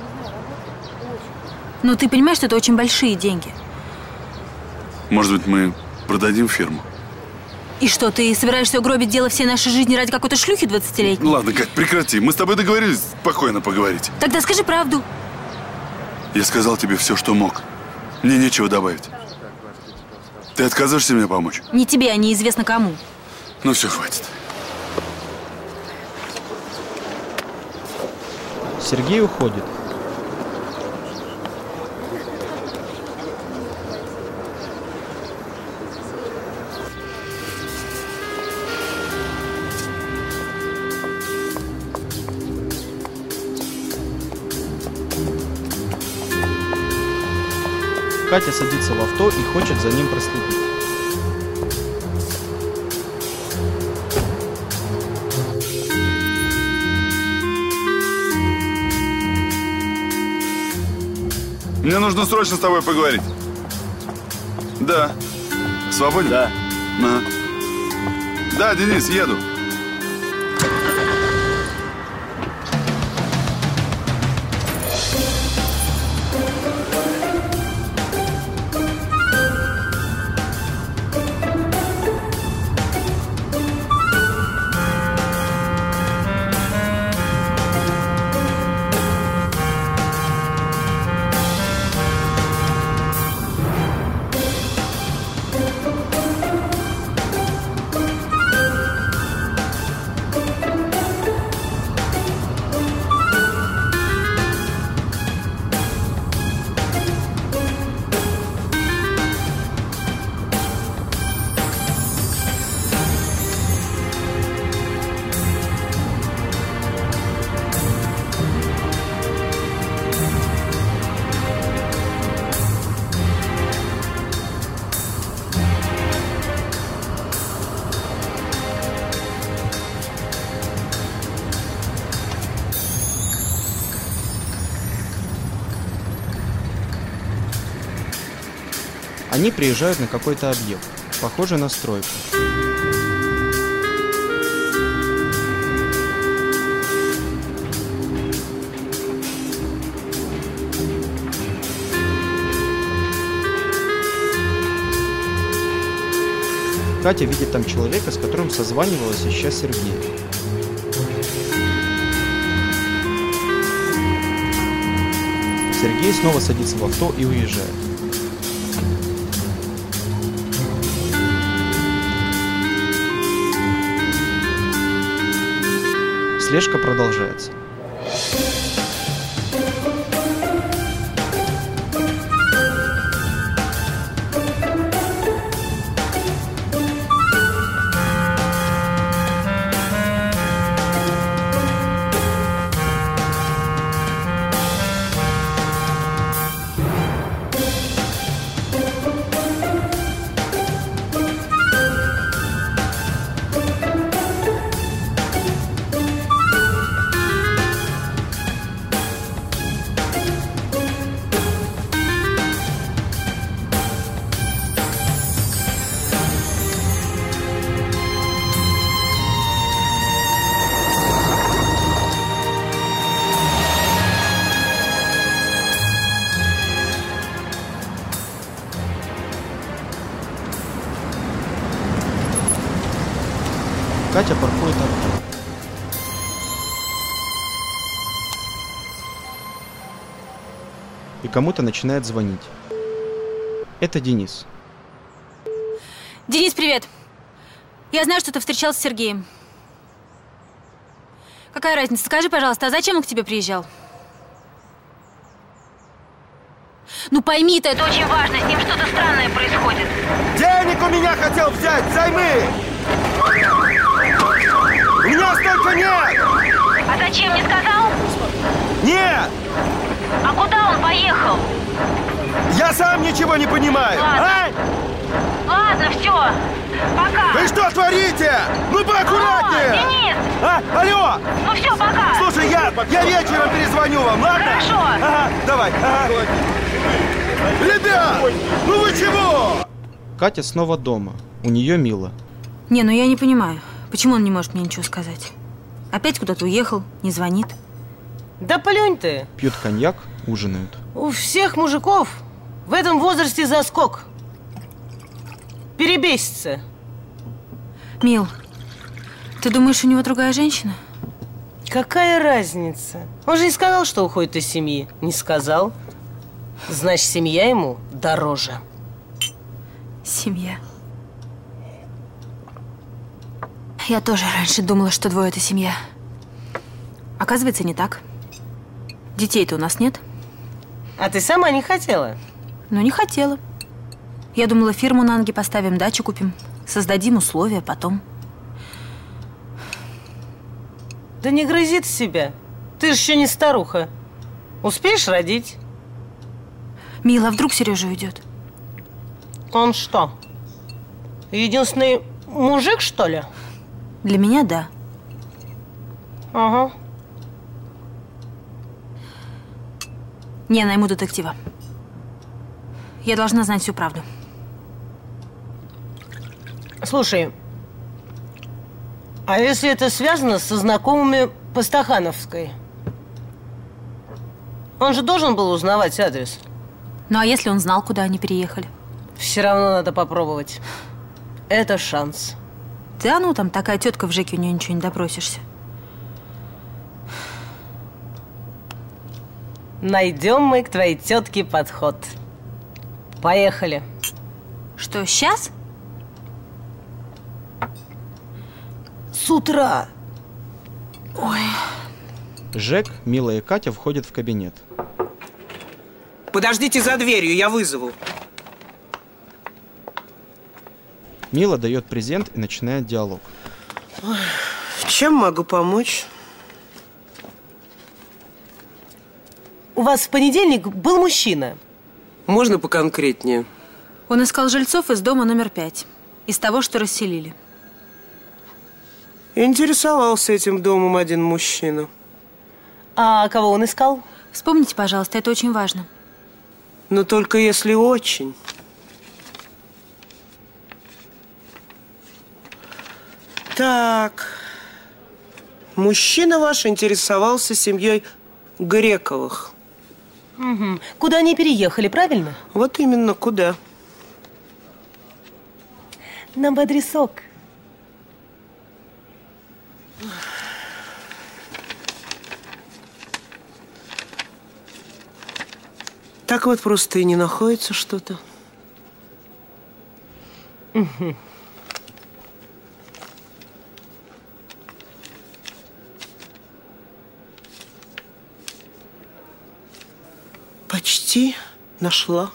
Но ты понимаешь, что это очень большие деньги. Может быть, мы продадим фирму? И что, ты собираешься угробить дело всей нашей жизни ради какой-то шлюхи двадцатилетней? Ладно, Кать, прекрати. Мы с тобой договорились спокойно поговорить. Тогда скажи правду. Я сказал тебе все, что мог. Мне нечего добавить. Ты отказываешься мне помочь? Не тебе, а неизвестно кому. Ну все, хватит. Сергей уходит. Катя садится в авто и хочет за ним проследить. Мне нужно срочно с тобой поговорить. Да. Свободен? Да. Ага. Да, Денис, еду. Они приезжают на какой-то объект, похожий на стройку. Катя видит там человека, с которым созванивалась еще Сергей. Сергей снова садится в авто и уезжает. Слежка продолжается. Катя паркует авто. И кому-то начинает звонить. Это Денис. Денис, привет. Я знаю, что ты встречался с Сергеем. Какая разница? Скажи, пожалуйста, а зачем он к тебе приезжал? Ну пойми ты, это очень важно, с ним что-то странное происходит. Денег у меня хотел взять, займы! У меня столько нет! А зачем, не сказал? Нет! А куда он поехал? Я сам ничего не понимаю! Ладно, а? Ладно, все. Пока. Вы что творите? Ну поаккуратнее! Алло, Денис! А, алло! Ну все, пока! Слушай, я, я вечером перезвоню вам, ладно? Хорошо. Ага, давай. Ага. Ребят, ну вы чего? Катя снова дома. У нее Мила. Не, ну я не понимаю, почему он не может мне ничего сказать? Опять куда-то уехал, не звонит. Да плюнь ты. Пьют коньяк, ужинают. У всех мужиков в этом возрасте заскок. Перебесится. Мил, ты думаешь, у него другая женщина? Какая разница? Он же не сказал, что уходит из семьи. Не сказал. Значит, семья ему дороже. Семья. Я тоже раньше думала, что двое – это семья. Оказывается, не так. Детей-то у нас нет. А ты сама не хотела? Ну, не хотела. Я думала, фирму на ноги поставим, дачу купим. Создадим условия потом. Да не грызи ты себя. Ты же еще не старуха. Успеешь родить? Мила, а вдруг Сережа уйдет? Он что, единственный мужик, что ли? Для меня – да. Ага. Не, найму детектива. Я должна знать всю правду. Слушай, а если это связано со знакомыми по Стахановской? Он же должен был узнавать адрес. Ну, а если он знал, куда они переехали? Все равно надо попробовать. Это шанс. Да ну, там такая тетка в ЖЭКе, у нее ничего не допросишься. Найдем мы к твоей тетке подход. Поехали. Что, сейчас? С утра. Ой. Жек, Мила и Катя входят в кабинет. Подождите за дверью, я вызову. Мила дает презент и начинает диалог. Ой, чем могу помочь? У вас в понедельник был мужчина. Можно поконкретнее? Он искал жильцов из дома номер пять. Из того, что расселили. Интересовался этим домом один мужчина. А кого он искал? Вспомните, пожалуйста, это очень важно. Но только если очень. Так. Мужчина ваш интересовался семьей Грековых. Угу. Куда они переехали, правильно? Вот именно, куда? Нам бы адресок. Так вот просто и не находится что-то. Угу. Почти нашла.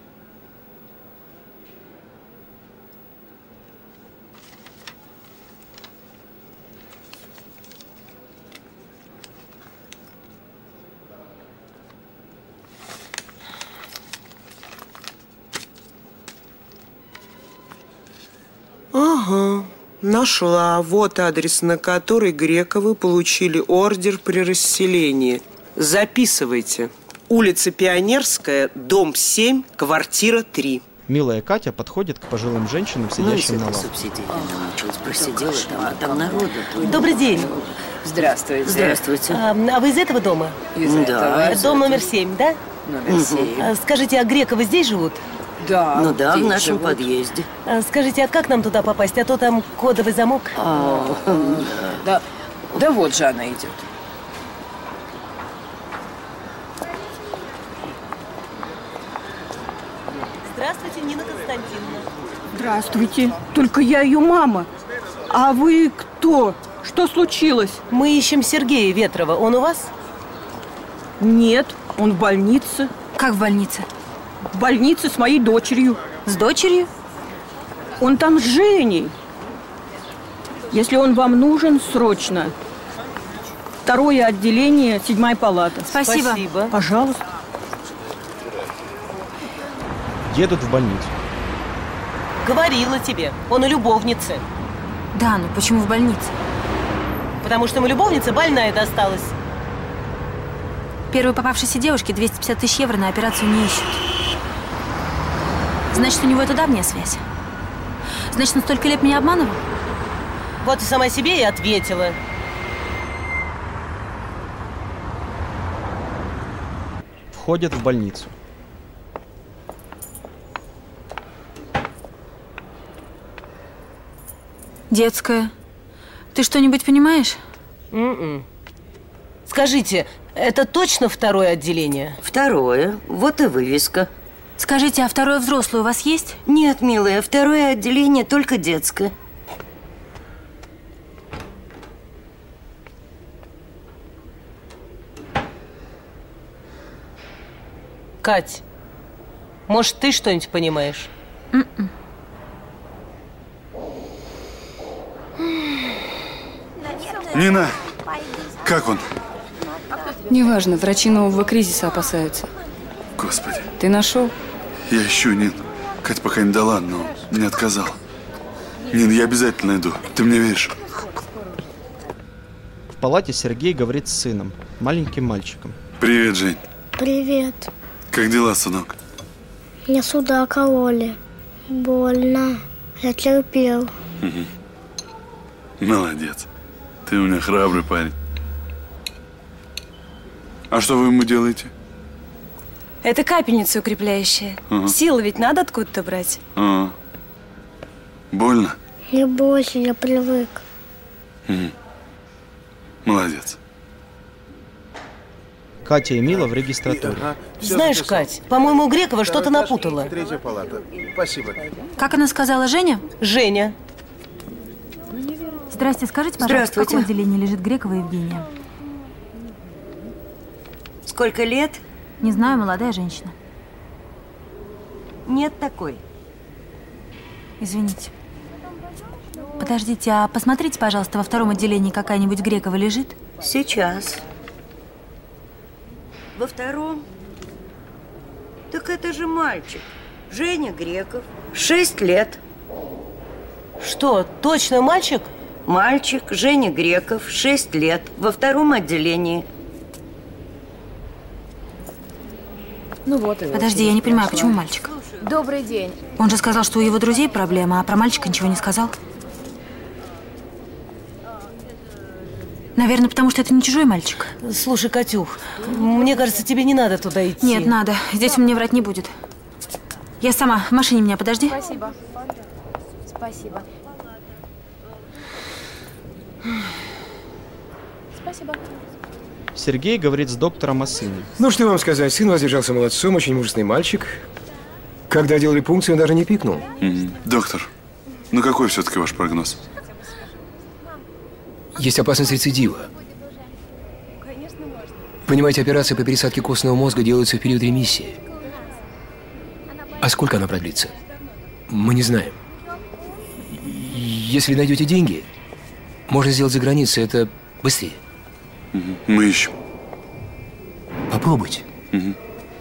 Ага, нашла. Вот адрес, на который Грековы получили ордер при расселении. Записывайте. Улица Пионерская, дом семь, квартира три. Мила и Катя подходят к пожилым женщинам, сидящим ну, на лавке. Просидела там, а там народу. Добрый день. Здравствуйте. Здравствуйте. А, а вы из этого дома? Из да. этого. Дом номер семь, да? Номер семь. А, скажите, а Грековы здесь живут? Да. Ну да, в нашем живут. подъезде. А, скажите, а как нам туда попасть? А то там кодовый замок. А, да. Да вот же она идет. Здравствуйте, Нина Константиновна. Здравствуйте. Только я ее мама. А вы кто? Что случилось? Мы ищем Сергея Ветрова. Он у вас? Нет, он в больнице. Как в больнице? В больнице с моей дочерью. С дочерью? Он там с Женей. Если он вам нужен, срочно. Второе отделение, седьмая палата. Спасибо. Спасибо. Пожалуйста. Едут в больницу. Говорила тебе, он у любовницы. Да, ну почему в больнице? Потому что ему любовница больная досталась. Первой попавшейся девушке двести пятьдесят тысяч евро на операцию не ищут. Значит, у него это давняя связь. Значит, он столько лет меня обманывал? Вот и сама себе и ответила. Входят в больницу. Детская. Ты что-нибудь понимаешь? М-м. Скажите, это точно второе отделение? Второе. Вот и вывеска. Скажите, а второе взрослое у вас есть? Нет, милая, второе отделение только детское. Кать, может, ты что-нибудь понимаешь? Mm-mm. Нина, как он? Неважно, врачи нового кризиса опасаются. Господи. Ты нашел? Я ищу, Нин. Катя пока не дала, но не отказала. Нин, я обязательно найду. Ты мне веришь? В палате Сергей говорит с сыном, маленьким мальчиком. Привет, Жень. Привет. Как дела, сынок? Мне сюда кололи. Больно. Я терпел. Угу. Молодец. Ты у меня храбрый парень. А что вы ему делаете? Это капельница укрепляющая. Ага. Силы ведь надо откуда-то брать. А, больно? Не бойся, я привык. Угу. Молодец. Катя и Мила в регистратуре. Ага. Знаешь, Кать, по-моему, Грекова что-то напутала. Третья палата. Спасибо. Как она сказала, Женя? Женя. Здрасте, скажите, пожалуйста, в каком отделении лежит Грекова Евгения? Сколько лет? Не знаю, молодая женщина. Нет такой. Извините. Подождите, а посмотрите, пожалуйста, во втором отделении какая-нибудь Грекова лежит? Сейчас. Во втором? Так это же мальчик. Женя Греков. Шесть лет. Что, точно мальчик? Мальчик Женя Греков, шесть лет. Во втором отделении. Ну вот. Подожди, я не понимаю, почему мальчик? Добрый день. Он же сказал, что у его друзей проблема, а про мальчика ничего не сказал. Наверное, потому что это не чужой мальчик. Слушай, Катюх, мне кажется, тебе не надо туда идти. Нет, надо. Здесь он мне врать не будет. Я сама. В машине меня подожди. Спасибо. Спасибо. Спасибо. Сергей говорит с доктором о сыне. Ну, что вам сказать, сын воздержался молодцом, очень мужественный мальчик. Когда делали пункцию, он даже не пикнул. Mm-hmm. Доктор, ну какой все-таки ваш прогноз? Есть опасность рецидива. Понимаете, операции по пересадке костного мозга делаются в период ремиссии. А сколько она продлится? Мы не знаем. Если найдете деньги, можно сделать за границей, это быстрее. Угу. Мы ищем. Попробуйте. Угу.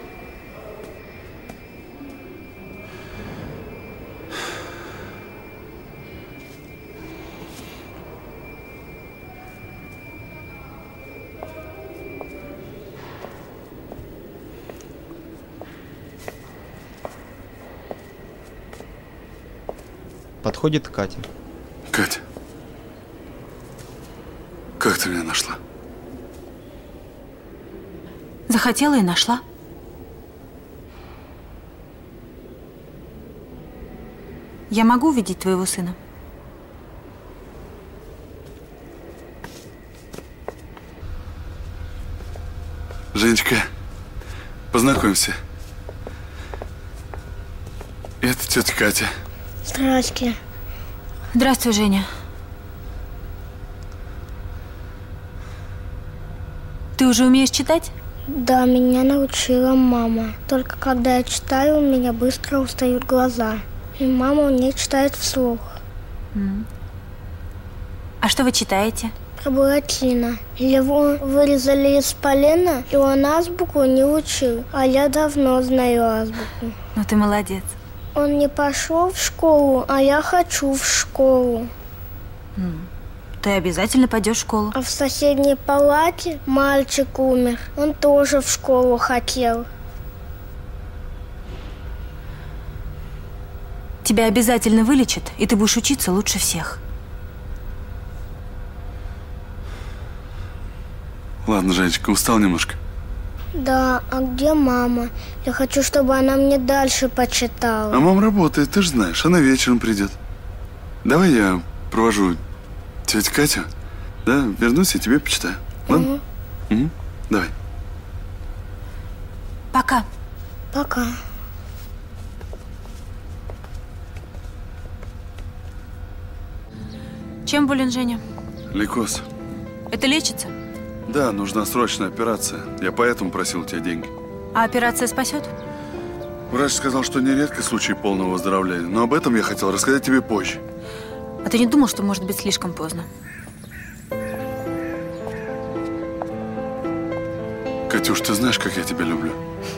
Подходит Катя. Катя, как ты меня нашла? Захотела и нашла. Я могу увидеть твоего сына? Женечка, познакомься. Это тетя Катя. Здравствуйте. Здравствуй, Женя. Ты уже умеешь читать? Да, меня научила мама. Только когда я читаю, у меня быстро устают глаза. И мама мне читает вслух. Mm. А что вы читаете? Про Буратино. Его вырезали из полена, и он азбуку не учил. А я давно знаю азбуку. Ну ты молодец. Он не пошел в школу, а я хочу в школу. Mm. Ты обязательно пойдешь в школу. А в соседней палате мальчик умер. Он тоже в школу хотел. Тебя обязательно вылечат, и ты будешь учиться лучше всех. Ладно, Женечка, устал немножко? Да, а где мама? Я хочу, чтобы она мне дальше почитала. А мама работает, ты же знаешь, она вечером придет. Давай я провожу тетю Катю, да, вернусь и тебе почитаю. Ладно? Угу. Угу. Давай. Пока. Пока. Чем болен Женя? Лейкоз. Это лечится? Да, нужна срочная операция. Я поэтому просил у тебя деньги. А операция спасет? Врач сказал, что нередко случаи полного выздоровления. Но об этом я хотел рассказать тебе позже. А ты не думал, что может быть слишком поздно? Катюш, ты знаешь, как я тебя люблю?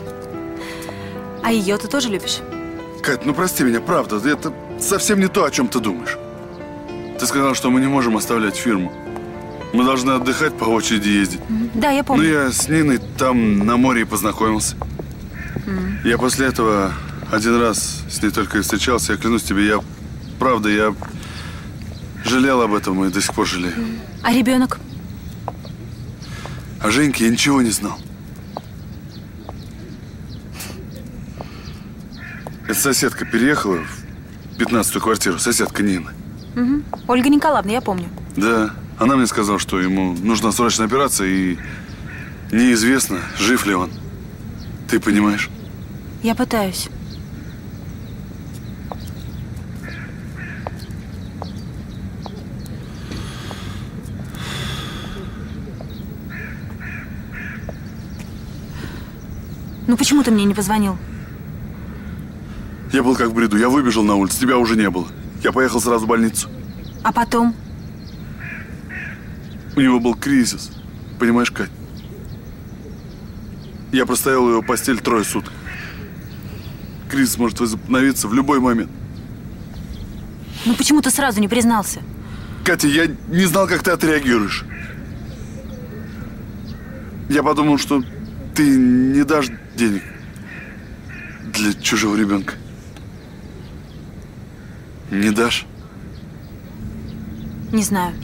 А ее ты тоже любишь? Кать, ну прости меня, правда. Это совсем не то, о чем ты думаешь. Ты сказал, что мы не можем оставлять фирму. Мы должны отдыхать, по очереди ездить. Да, я помню. Ну, я с Ниной там на море и познакомился. Mm. Я после этого один раз с ней только и встречался. Я клянусь тебе, я, правда, я жалел об этом и до сих пор жалею. Mm. А ребенок? О Женьке я ничего не знал. Эта соседка переехала в пятнадцатую квартиру, соседка Нина. Угу. Ольга Николаевна, я помню. Да. Она мне сказала, что ему нужна срочная операция, и неизвестно, жив ли он. Ты понимаешь? Я пытаюсь. Ну почему ты мне не позвонил? Я был как в бреду. Я выбежал на улицу, тебя уже не было. Я поехал сразу в больницу. А потом? У него был кризис. Понимаешь, Кать? Я простоял в его постель трое суток. Кризис может возобновиться в любой момент. Ну почему ты сразу не признался? Катя, я не знал, как ты отреагируешь. Я подумал, что ты не дашь денег для чужого ребенка. Не дашь? Не знаю.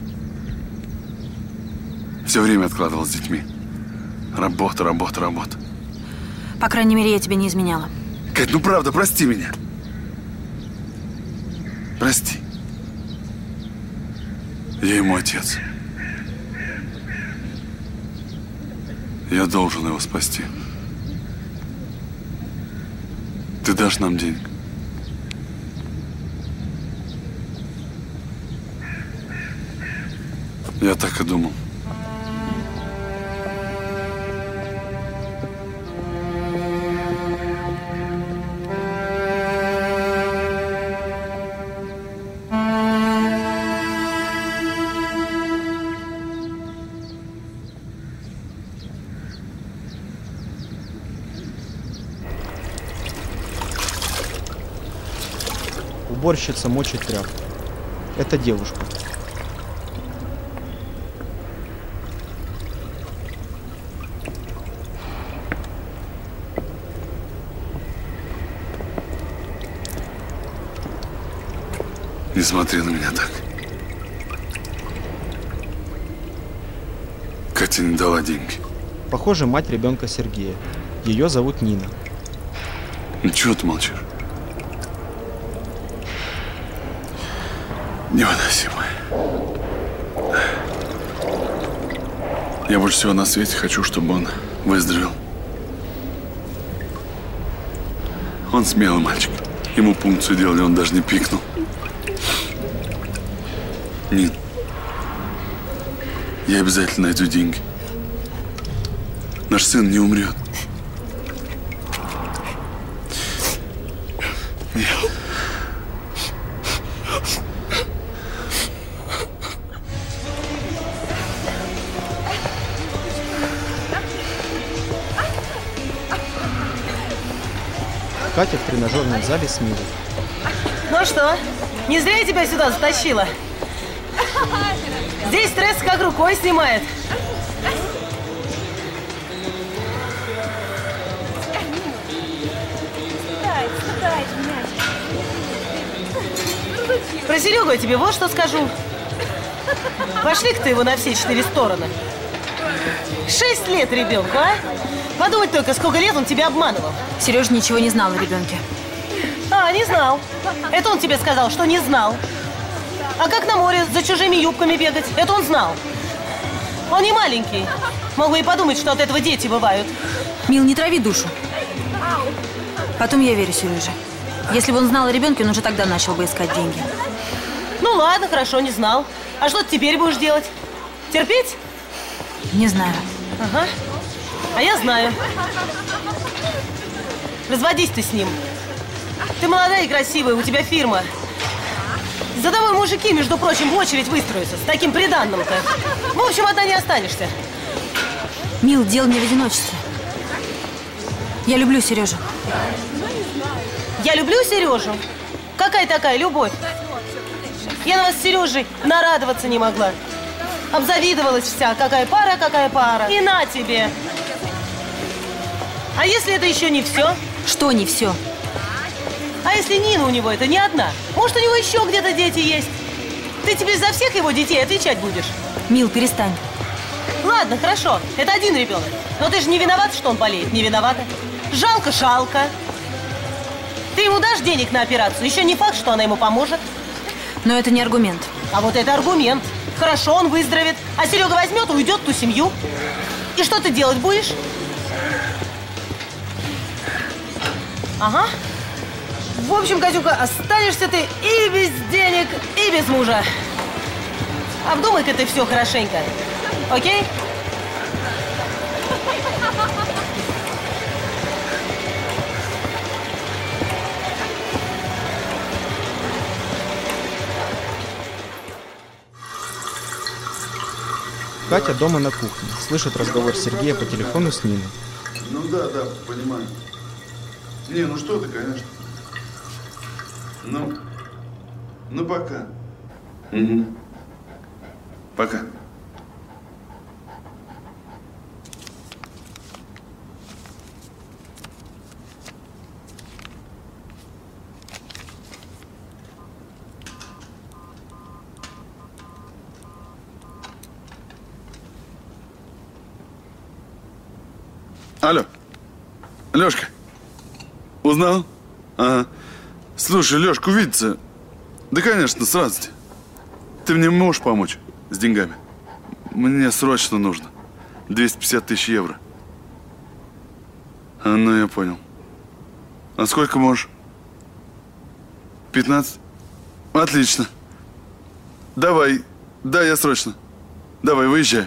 Все время откладывал с детьми. Работа, работа, работа. По крайней мере, я тебе не изменяла. Кать, ну правда, прости меня. Прости. Я ему отец. Я должен его спасти. Ты дашь нам денег? Я так и думал. Уборщица мочит тряпку. Это девушка. Не смотри на меня так. Катя не дала деньги. Похоже, мать ребенка Сергея. Ее зовут Нина. Ну чего ты молчишь? Невыносимо. Я больше всего на свете хочу, чтобы он выздоровел. Он смелый мальчик. Ему пункцию делали, он даже не пикнул. Нет. Я обязательно найду деньги. Наш сын не умрет. Нет. Катя в тренажерном зале с Милой. Ну что, не зря я тебя сюда затащила. Здесь стресс как рукой снимает. Про Серегу я тебе вот что скажу. Пошли-ка ты его на все четыре стороны. Шесть лет ребенку, а? Подумать только, сколько лет он тебя обманывал. Сережа ничего не знал о ребенке. А, не знал. Это он тебе сказал, что не знал. А как на море за чужими юбками бегать? Это он знал. Он не маленький. Мог бы и подумать, что от этого дети бывают. Мил, не трави душу. Потом я верю Сереже. Если бы он знал о ребенке, он уже тогда начал бы искать деньги. Ну ладно, хорошо, не знал. А что ты теперь будешь делать? Терпеть? Не знаю. Ага. А я знаю. Разводись ты с ним. Ты молодая и красивая, у тебя фирма. За тобой мужики, между прочим, в очередь выстроятся. С таким приданным-то. В общем, одна не останешься. Мил, дело не в одиночестве. Я люблю Сережу. Я люблю Сережу? Какая такая любовь? Я на вас с Сережей нарадоваться не могла. Обзавидовалась вся. Какая пара, какая пара. И на тебе. А если это еще не все? Что не все? А если Нина у него это не одна? Может, у него еще где-то дети есть? Ты теперь за всех его детей отвечать будешь? Мил, перестань. Ладно, хорошо. Это один ребенок. Но ты же не виноват, что он болеет. Не виновата. Жалко, жалко. Ты ему дашь денег на операцию? Еще не факт, что она ему поможет. Но это не аргумент. А вот это аргумент. Хорошо, он выздоровеет. А Серега возьмет и уйдет в ту семью. И что ты делать будешь? Ага. В общем, Катюка, останешься ты и без денег, и без мужа. Обдумай-ка ты все хорошенько. Окей? Катя дома на кухне. Слышит разговор Сергея по телефону с Ниной. Ну да, да, понимаю. Не, ну что ты, конечно. Ну, ну пока. Угу. Пока. Алло. Лёшка. Узнал? Ага. Слушай, Лёшка, увидеться? Да, конечно, с радостью. Ты мне можешь помочь с деньгами? Мне срочно нужно. двести пятьдесят тысяч евро. А, ну, я понял. А сколько можешь? пятнадцать? Отлично. Давай. Да, я срочно. Давай, выезжай.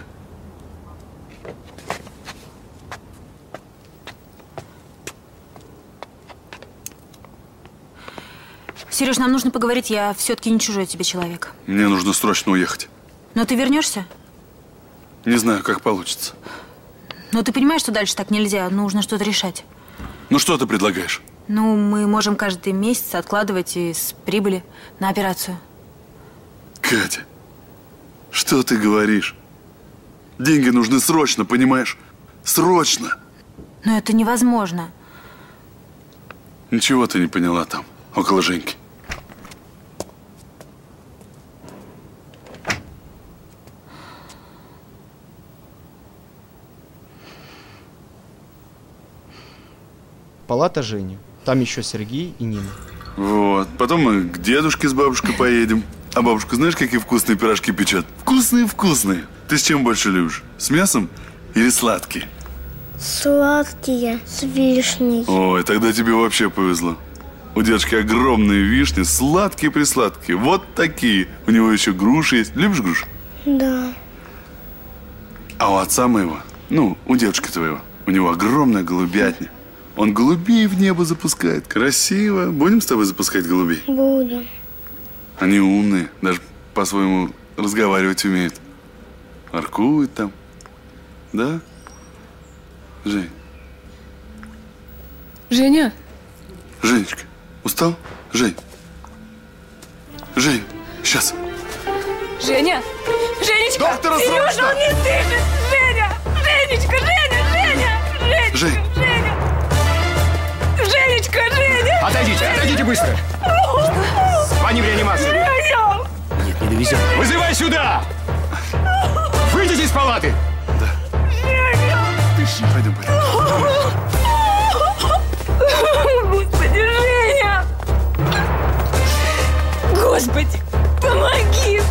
Сереж, нам нужно поговорить, я все-таки не чужой тебе человек. Мне нужно срочно уехать. Но ты вернешься? Не знаю, как получится. Но ты понимаешь, что дальше так нельзя, нужно что-то решать. Ну что ты предлагаешь? Ну, мы можем каждый месяц откладывать из прибыли на операцию. Катя, что ты говоришь? Деньги нужны срочно, понимаешь? Срочно! Но это невозможно. Ничего ты не поняла там, около Женьки. Палата Жени. Там еще Сергей и Нина. Вот. Потом мы к дедушке с бабушкой поедем. А бабушка, знаешь, какие вкусные пирожки печет? Вкусные-вкусные. Ты с чем больше любишь? С мясом или сладкие? Сладкие, с вишней. Ой, тогда тебе вообще повезло. У дедушки огромные вишни, сладкие-присладкие. Вот такие. У него еще груши есть. Любишь груши? Да. А у отца моего, ну, у дедушки твоего, у него огромная голубятня. Он голубей в небо запускает. Красиво. Будем с тобой запускать голубей? Будем. Они умные. Даже по-своему разговаривать умеют. Воркуют там. Да? Жень. Женя. Женечка, устал? Жень. Жень, сейчас. Женя! Женечка! Доктора, Сережа, срочно! он не дышит! Женя! Женечка, Женя, Женя! Женечка, Жень. Женя! Женечка, Женя! Отойдите, отойдите быстро! Звони в реанимацию! Женя! из палаты! Ты пойдем, пойдем. Господи, Женя! Господи, помоги!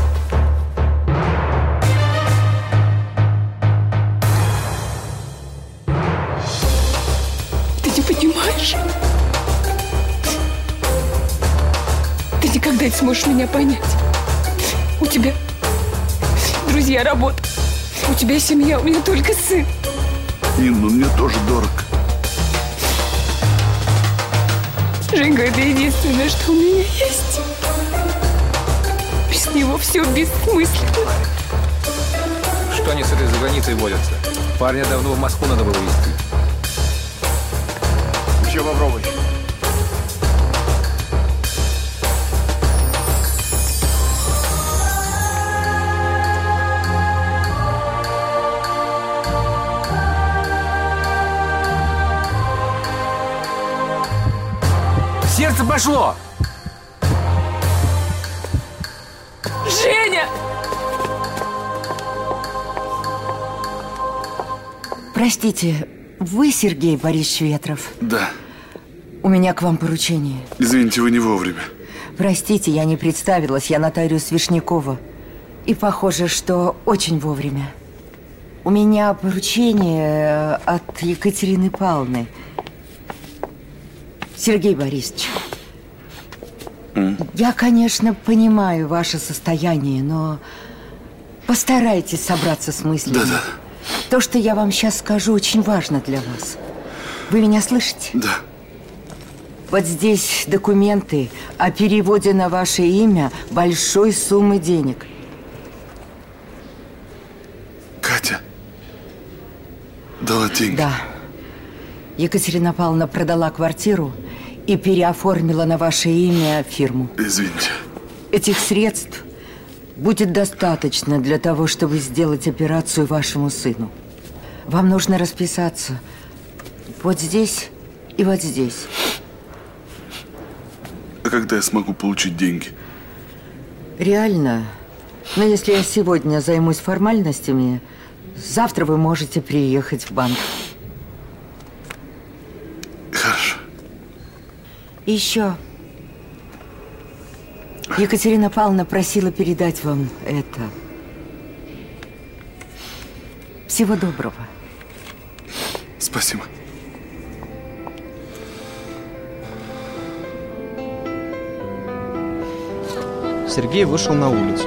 Ты не понимаешь? Ты никогда не сможешь меня понять. У тебя друзья, работа. У тебя семья, у меня только сын. Нин, ну мне тоже дорог. Женька, это единственное, что у меня есть. Без него все бессмысленно. Что они с этой заграницей водятся? Парня давно в Москву надо было везти. Еще попробуй. Сердце пошло! Женя! Простите, вы Сергей Борисович Ветров? Да. У меня к вам поручение. Извините, вы не вовремя. Простите, я не представилась, я нотариус Вишнякова. И похоже, что очень вовремя. У меня поручение от Екатерины Павловны. Сергей Борисович, Mm. я, конечно, понимаю ваше состояние, но постарайтесь собраться с мыслями. Да-да. То, что я вам сейчас скажу, очень важно для вас. Вы меня слышите? Да. Вот здесь документы о переводе на ваше имя большой суммы денег. Катя дала деньги? Да. Екатерина Павловна продала квартиру и переоформила на ваше имя фирму. Извините. Этих средств будет достаточно для того, чтобы сделать операцию вашему сыну. Вам нужно расписаться вот здесь и вот здесь. А когда я смогу получить деньги? Реально? Но если я сегодня займусь формальностями, завтра вы можете приехать в банк. Хорошо. Еще. Екатерина Павловна просила передать вам это. Всего доброго. Спасибо. Сергей вышел на улицу.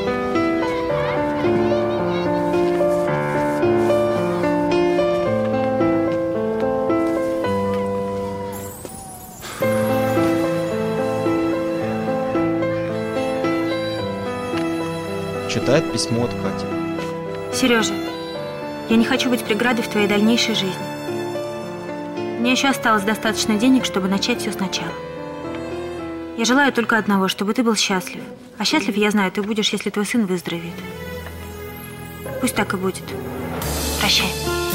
Читает письмо от Кати. Сережа, я не хочу быть преградой в твоей дальнейшей жизни. Мне еще осталось достаточно денег, чтобы начать все сначала. Я желаю только одного, чтобы ты был счастлив. А счастлив, я знаю, ты будешь, если твой сын выздоровеет. Пусть так и будет. Прощай.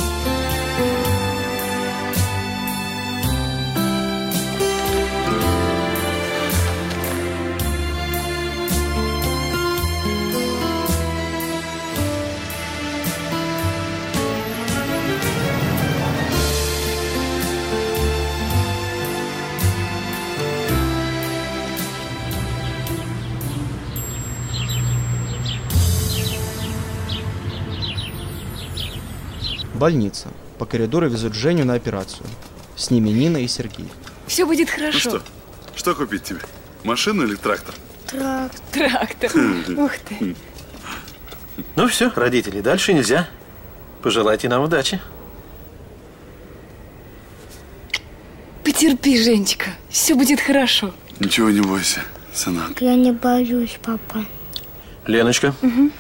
Больница. По коридору везут Женю на операцию. С ними Нина и Сергей. Все будет Ну хорошо. что? Что купить тебе? Машину или трактор? Трактор. Трактор. Ух ты. Ну все, родители, дальше нельзя. Пожелайте нам удачи. Потерпи, Женечка. Все будет хорошо. Ничего не бойся, сынок. Я не боюсь, папа. Леночка. Угу.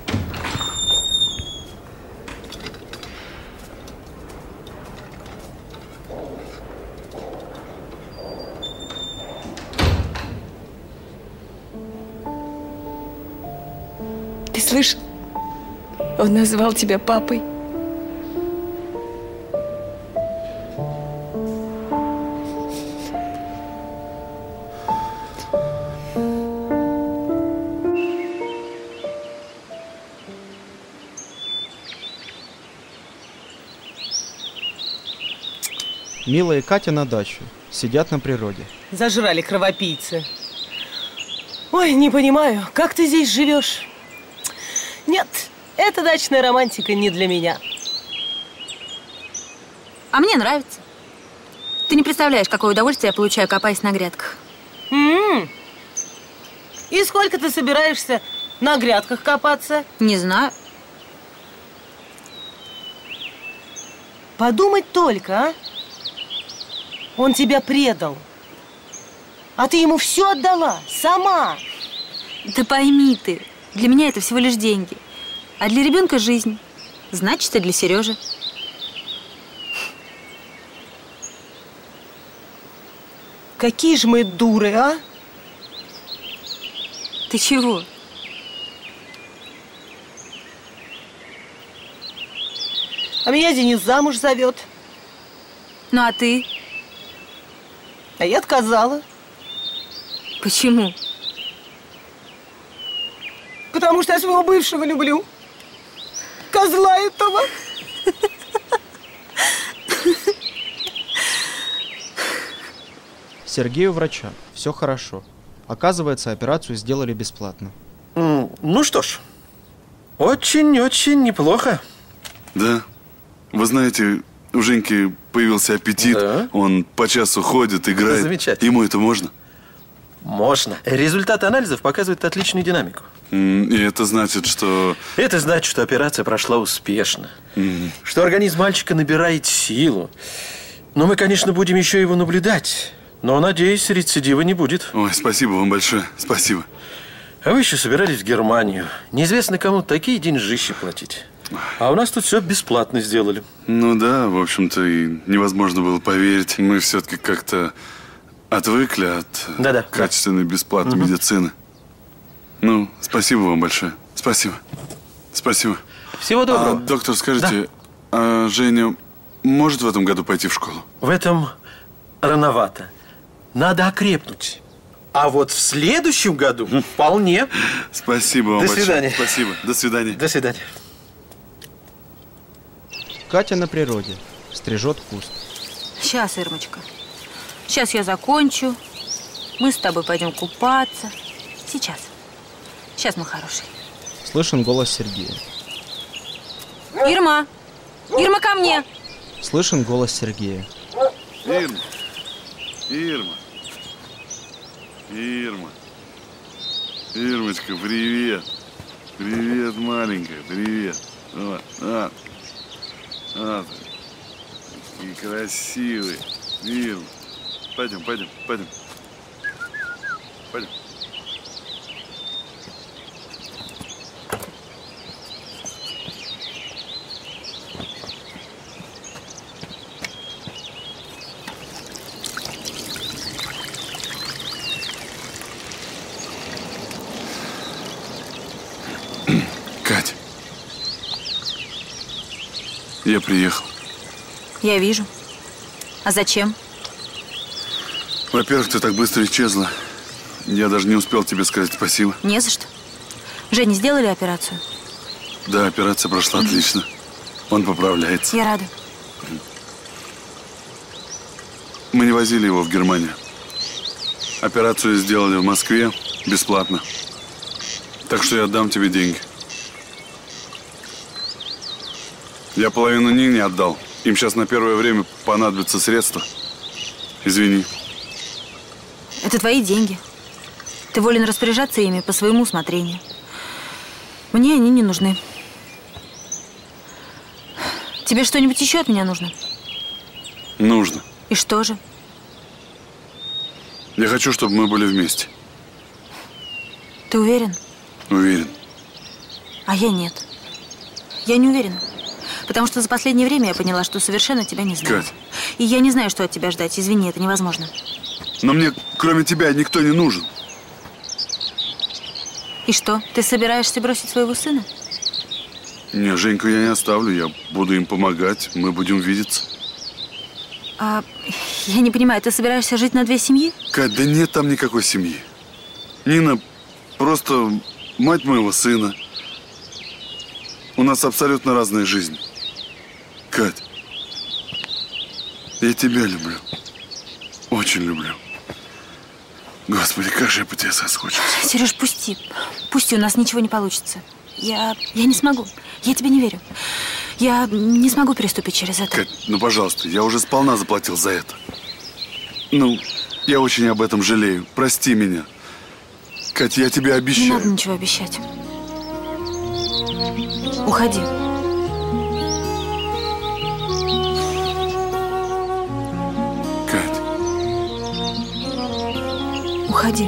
Ты слышал? Он назвал тебя папой. Мила и Катя на даче. Сидят на природе. Зажрали кровопийцы. Ой, не понимаю, как ты здесь живешь? Нет, эта дачная романтика не для меня. А мне нравится. Ты не представляешь, какое удовольствие я получаю, копаясь на грядках. М-м. И сколько ты собираешься на грядках копаться? Не знаю. Подумать только, а? Он тебя предал. А ты ему все отдала, сама. Да пойми ты, для меня это всего лишь деньги. А для ребенка жизнь. Значит, и для Сережи. Какие же мы дуры, а? Ты чего? А меня Денис замуж зовет. Ну, а ты? А я отказала. Почему? Потому что я своего бывшего люблю. Козла этого. Сергею врача. Все хорошо. Оказывается, операцию сделали бесплатно. Ну что ж, очень-очень неплохо. Да. Вы знаете, у Женьки появился аппетит. Да? Он по часу ходит, играет. Замечательно. Ему это можно? Можно. Результаты анализов показывают отличную динамику. И это значит, что... Это значит, что операция прошла успешно. Mm. Что организм мальчика набирает силу. Но мы, конечно, будем еще его наблюдать. Но, надеюсь, рецидива не будет. Ой, спасибо вам большое. Спасибо. А вы еще собирались в Германию. Неизвестно кому такие деньжищи платить. А у нас тут все бесплатно сделали. Ну да, в общем-то, и невозможно было поверить. Мы все-таки как-то отвыкли от Да-да, качественной бесплатной угу. медицины. Ну, спасибо вам большое. Спасибо. Спасибо. Всего доброго. А, доктор, скажите, да. а Женя может в этом году пойти в школу? В этом рановато. Надо окрепнуть. А вот в следующем году вполне. Спасибо вам большое. До свидания. Спасибо. До свидания. До свидания. Катя на природе. Стрижет куст. Сейчас, Ирмочка. Сейчас я закончу. Мы с тобой пойдем купаться. Сейчас. Сейчас, мой хороший. Слышен голос Сергея. Ирма! Ирма, ко мне! Слышен голос Сергея. Ирма! Ирма! Ирма! Ирмочка, привет! Привет, маленькая, привет! Вот, вот. Вот. Какие красивые. Ирма. Пойдем, пойдем, пойдем. Пойдем. Кать. Я приехал. Я вижу. А зачем? Во-первых, ты так быстро исчезла. Я даже не успел тебе сказать спасибо. Не за что. Жене сделали операцию? Да, операция прошла mm-hmm. отлично. Он поправляется. Я рада. Мы не возили его в Германию. Операцию сделали в Москве бесплатно. Так что я отдам тебе деньги. Я половину Нине отдал. Им сейчас на первое время понадобятся средства. Извини. Это твои деньги. Ты волен распоряжаться ими по своему усмотрению. Мне они не нужны. Тебе что-нибудь еще от меня нужно? Нужно. И что же? Я хочу, чтобы мы были вместе. Ты уверен? Уверен. А я нет. Я не уверена. Потому что за последнее время я поняла, что совершенно тебя не знаю. Кать. И я не знаю, что от тебя ждать. Извини, это невозможно. Но мне, кроме тебя, никто не нужен. И что, ты собираешься бросить своего сына? Не, Женьку я не оставлю. Я буду им помогать. Мы будем видеться. А я не понимаю, ты собираешься жить на две семьи? Кать, да нет там никакой семьи. Нина просто мать моего сына. У нас абсолютно разная жизнь. Кать, Я тебя люблю. Очень люблю. Господи, как же я по тебе соскучился. Сереж, пусти. Пусти, у нас ничего не получится. Я, я не смогу. Я тебе не верю. Я не смогу переступить через это. Кать, ну, пожалуйста, я уже сполна заплатил за это. Ну, я очень об этом жалею. Прости меня. Кать, я тебе обещаю. Не надо ничего обещать. Уходи. Кать. Уходи.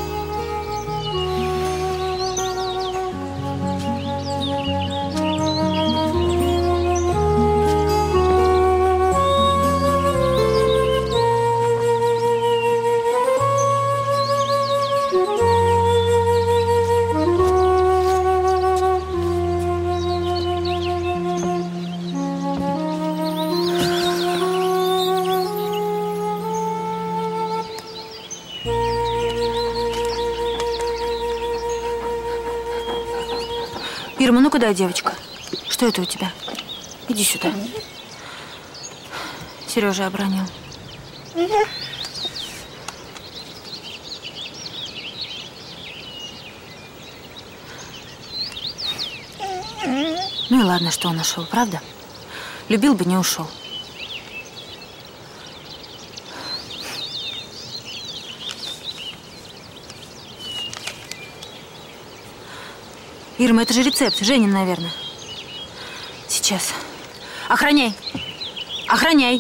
Ирма, ну куда, девочка? Что это у тебя? Иди сюда. Сережа обронил. Ну и ладно, что он ушел, правда? Любил бы, не ушел. Ирма, это же рецепт. Женин, наверное. Сейчас. Охраняй. Охраняй.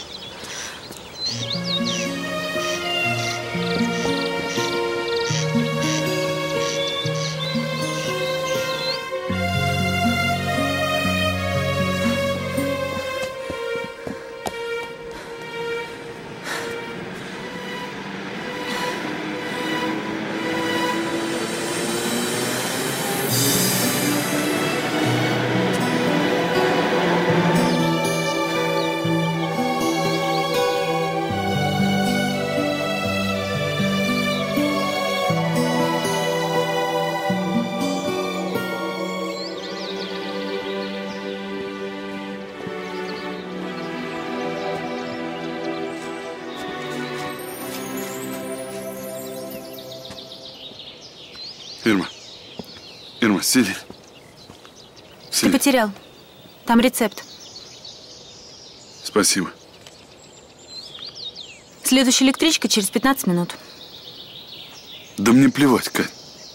Ирма. Ирма, сиди. Ты потерял. Там рецепт. Спасибо. Следующая электричка через пятнадцать минут. Да мне плевать, Кать.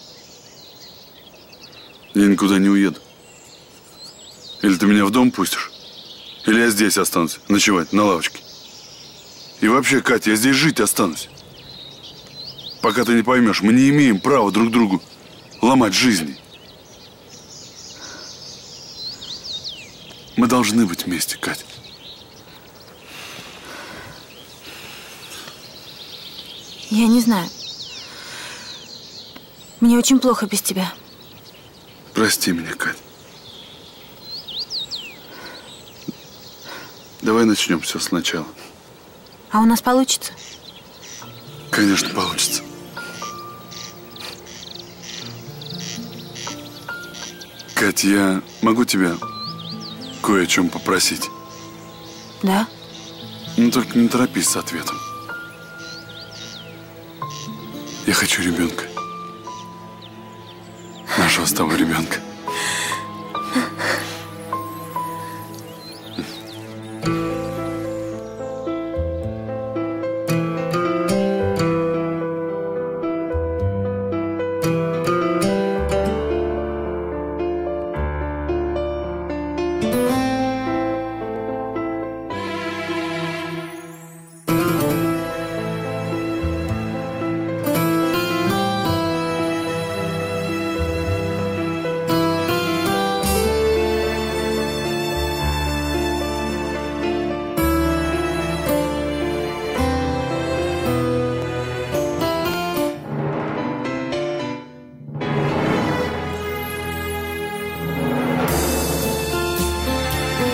Я никуда не уеду. Или ты меня в дом пустишь, или я здесь останусь, ночевать на лавочке. И вообще, Катя, я здесь жить останусь. Пока ты не поймешь, мы не имеем права друг другу ломать жизни. Мы должны быть вместе, Катя. Я не знаю. Мне очень плохо без тебя. Прости меня, Катя. Давай начнем все сначала. А у нас получится? Конечно, получится. Катя, я могу тебя кое о чем попросить? Да? Ну, только не торопись с ответом. Я хочу ребенка. Нашего с тобой ребенка.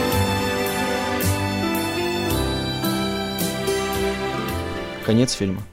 Конец фильма.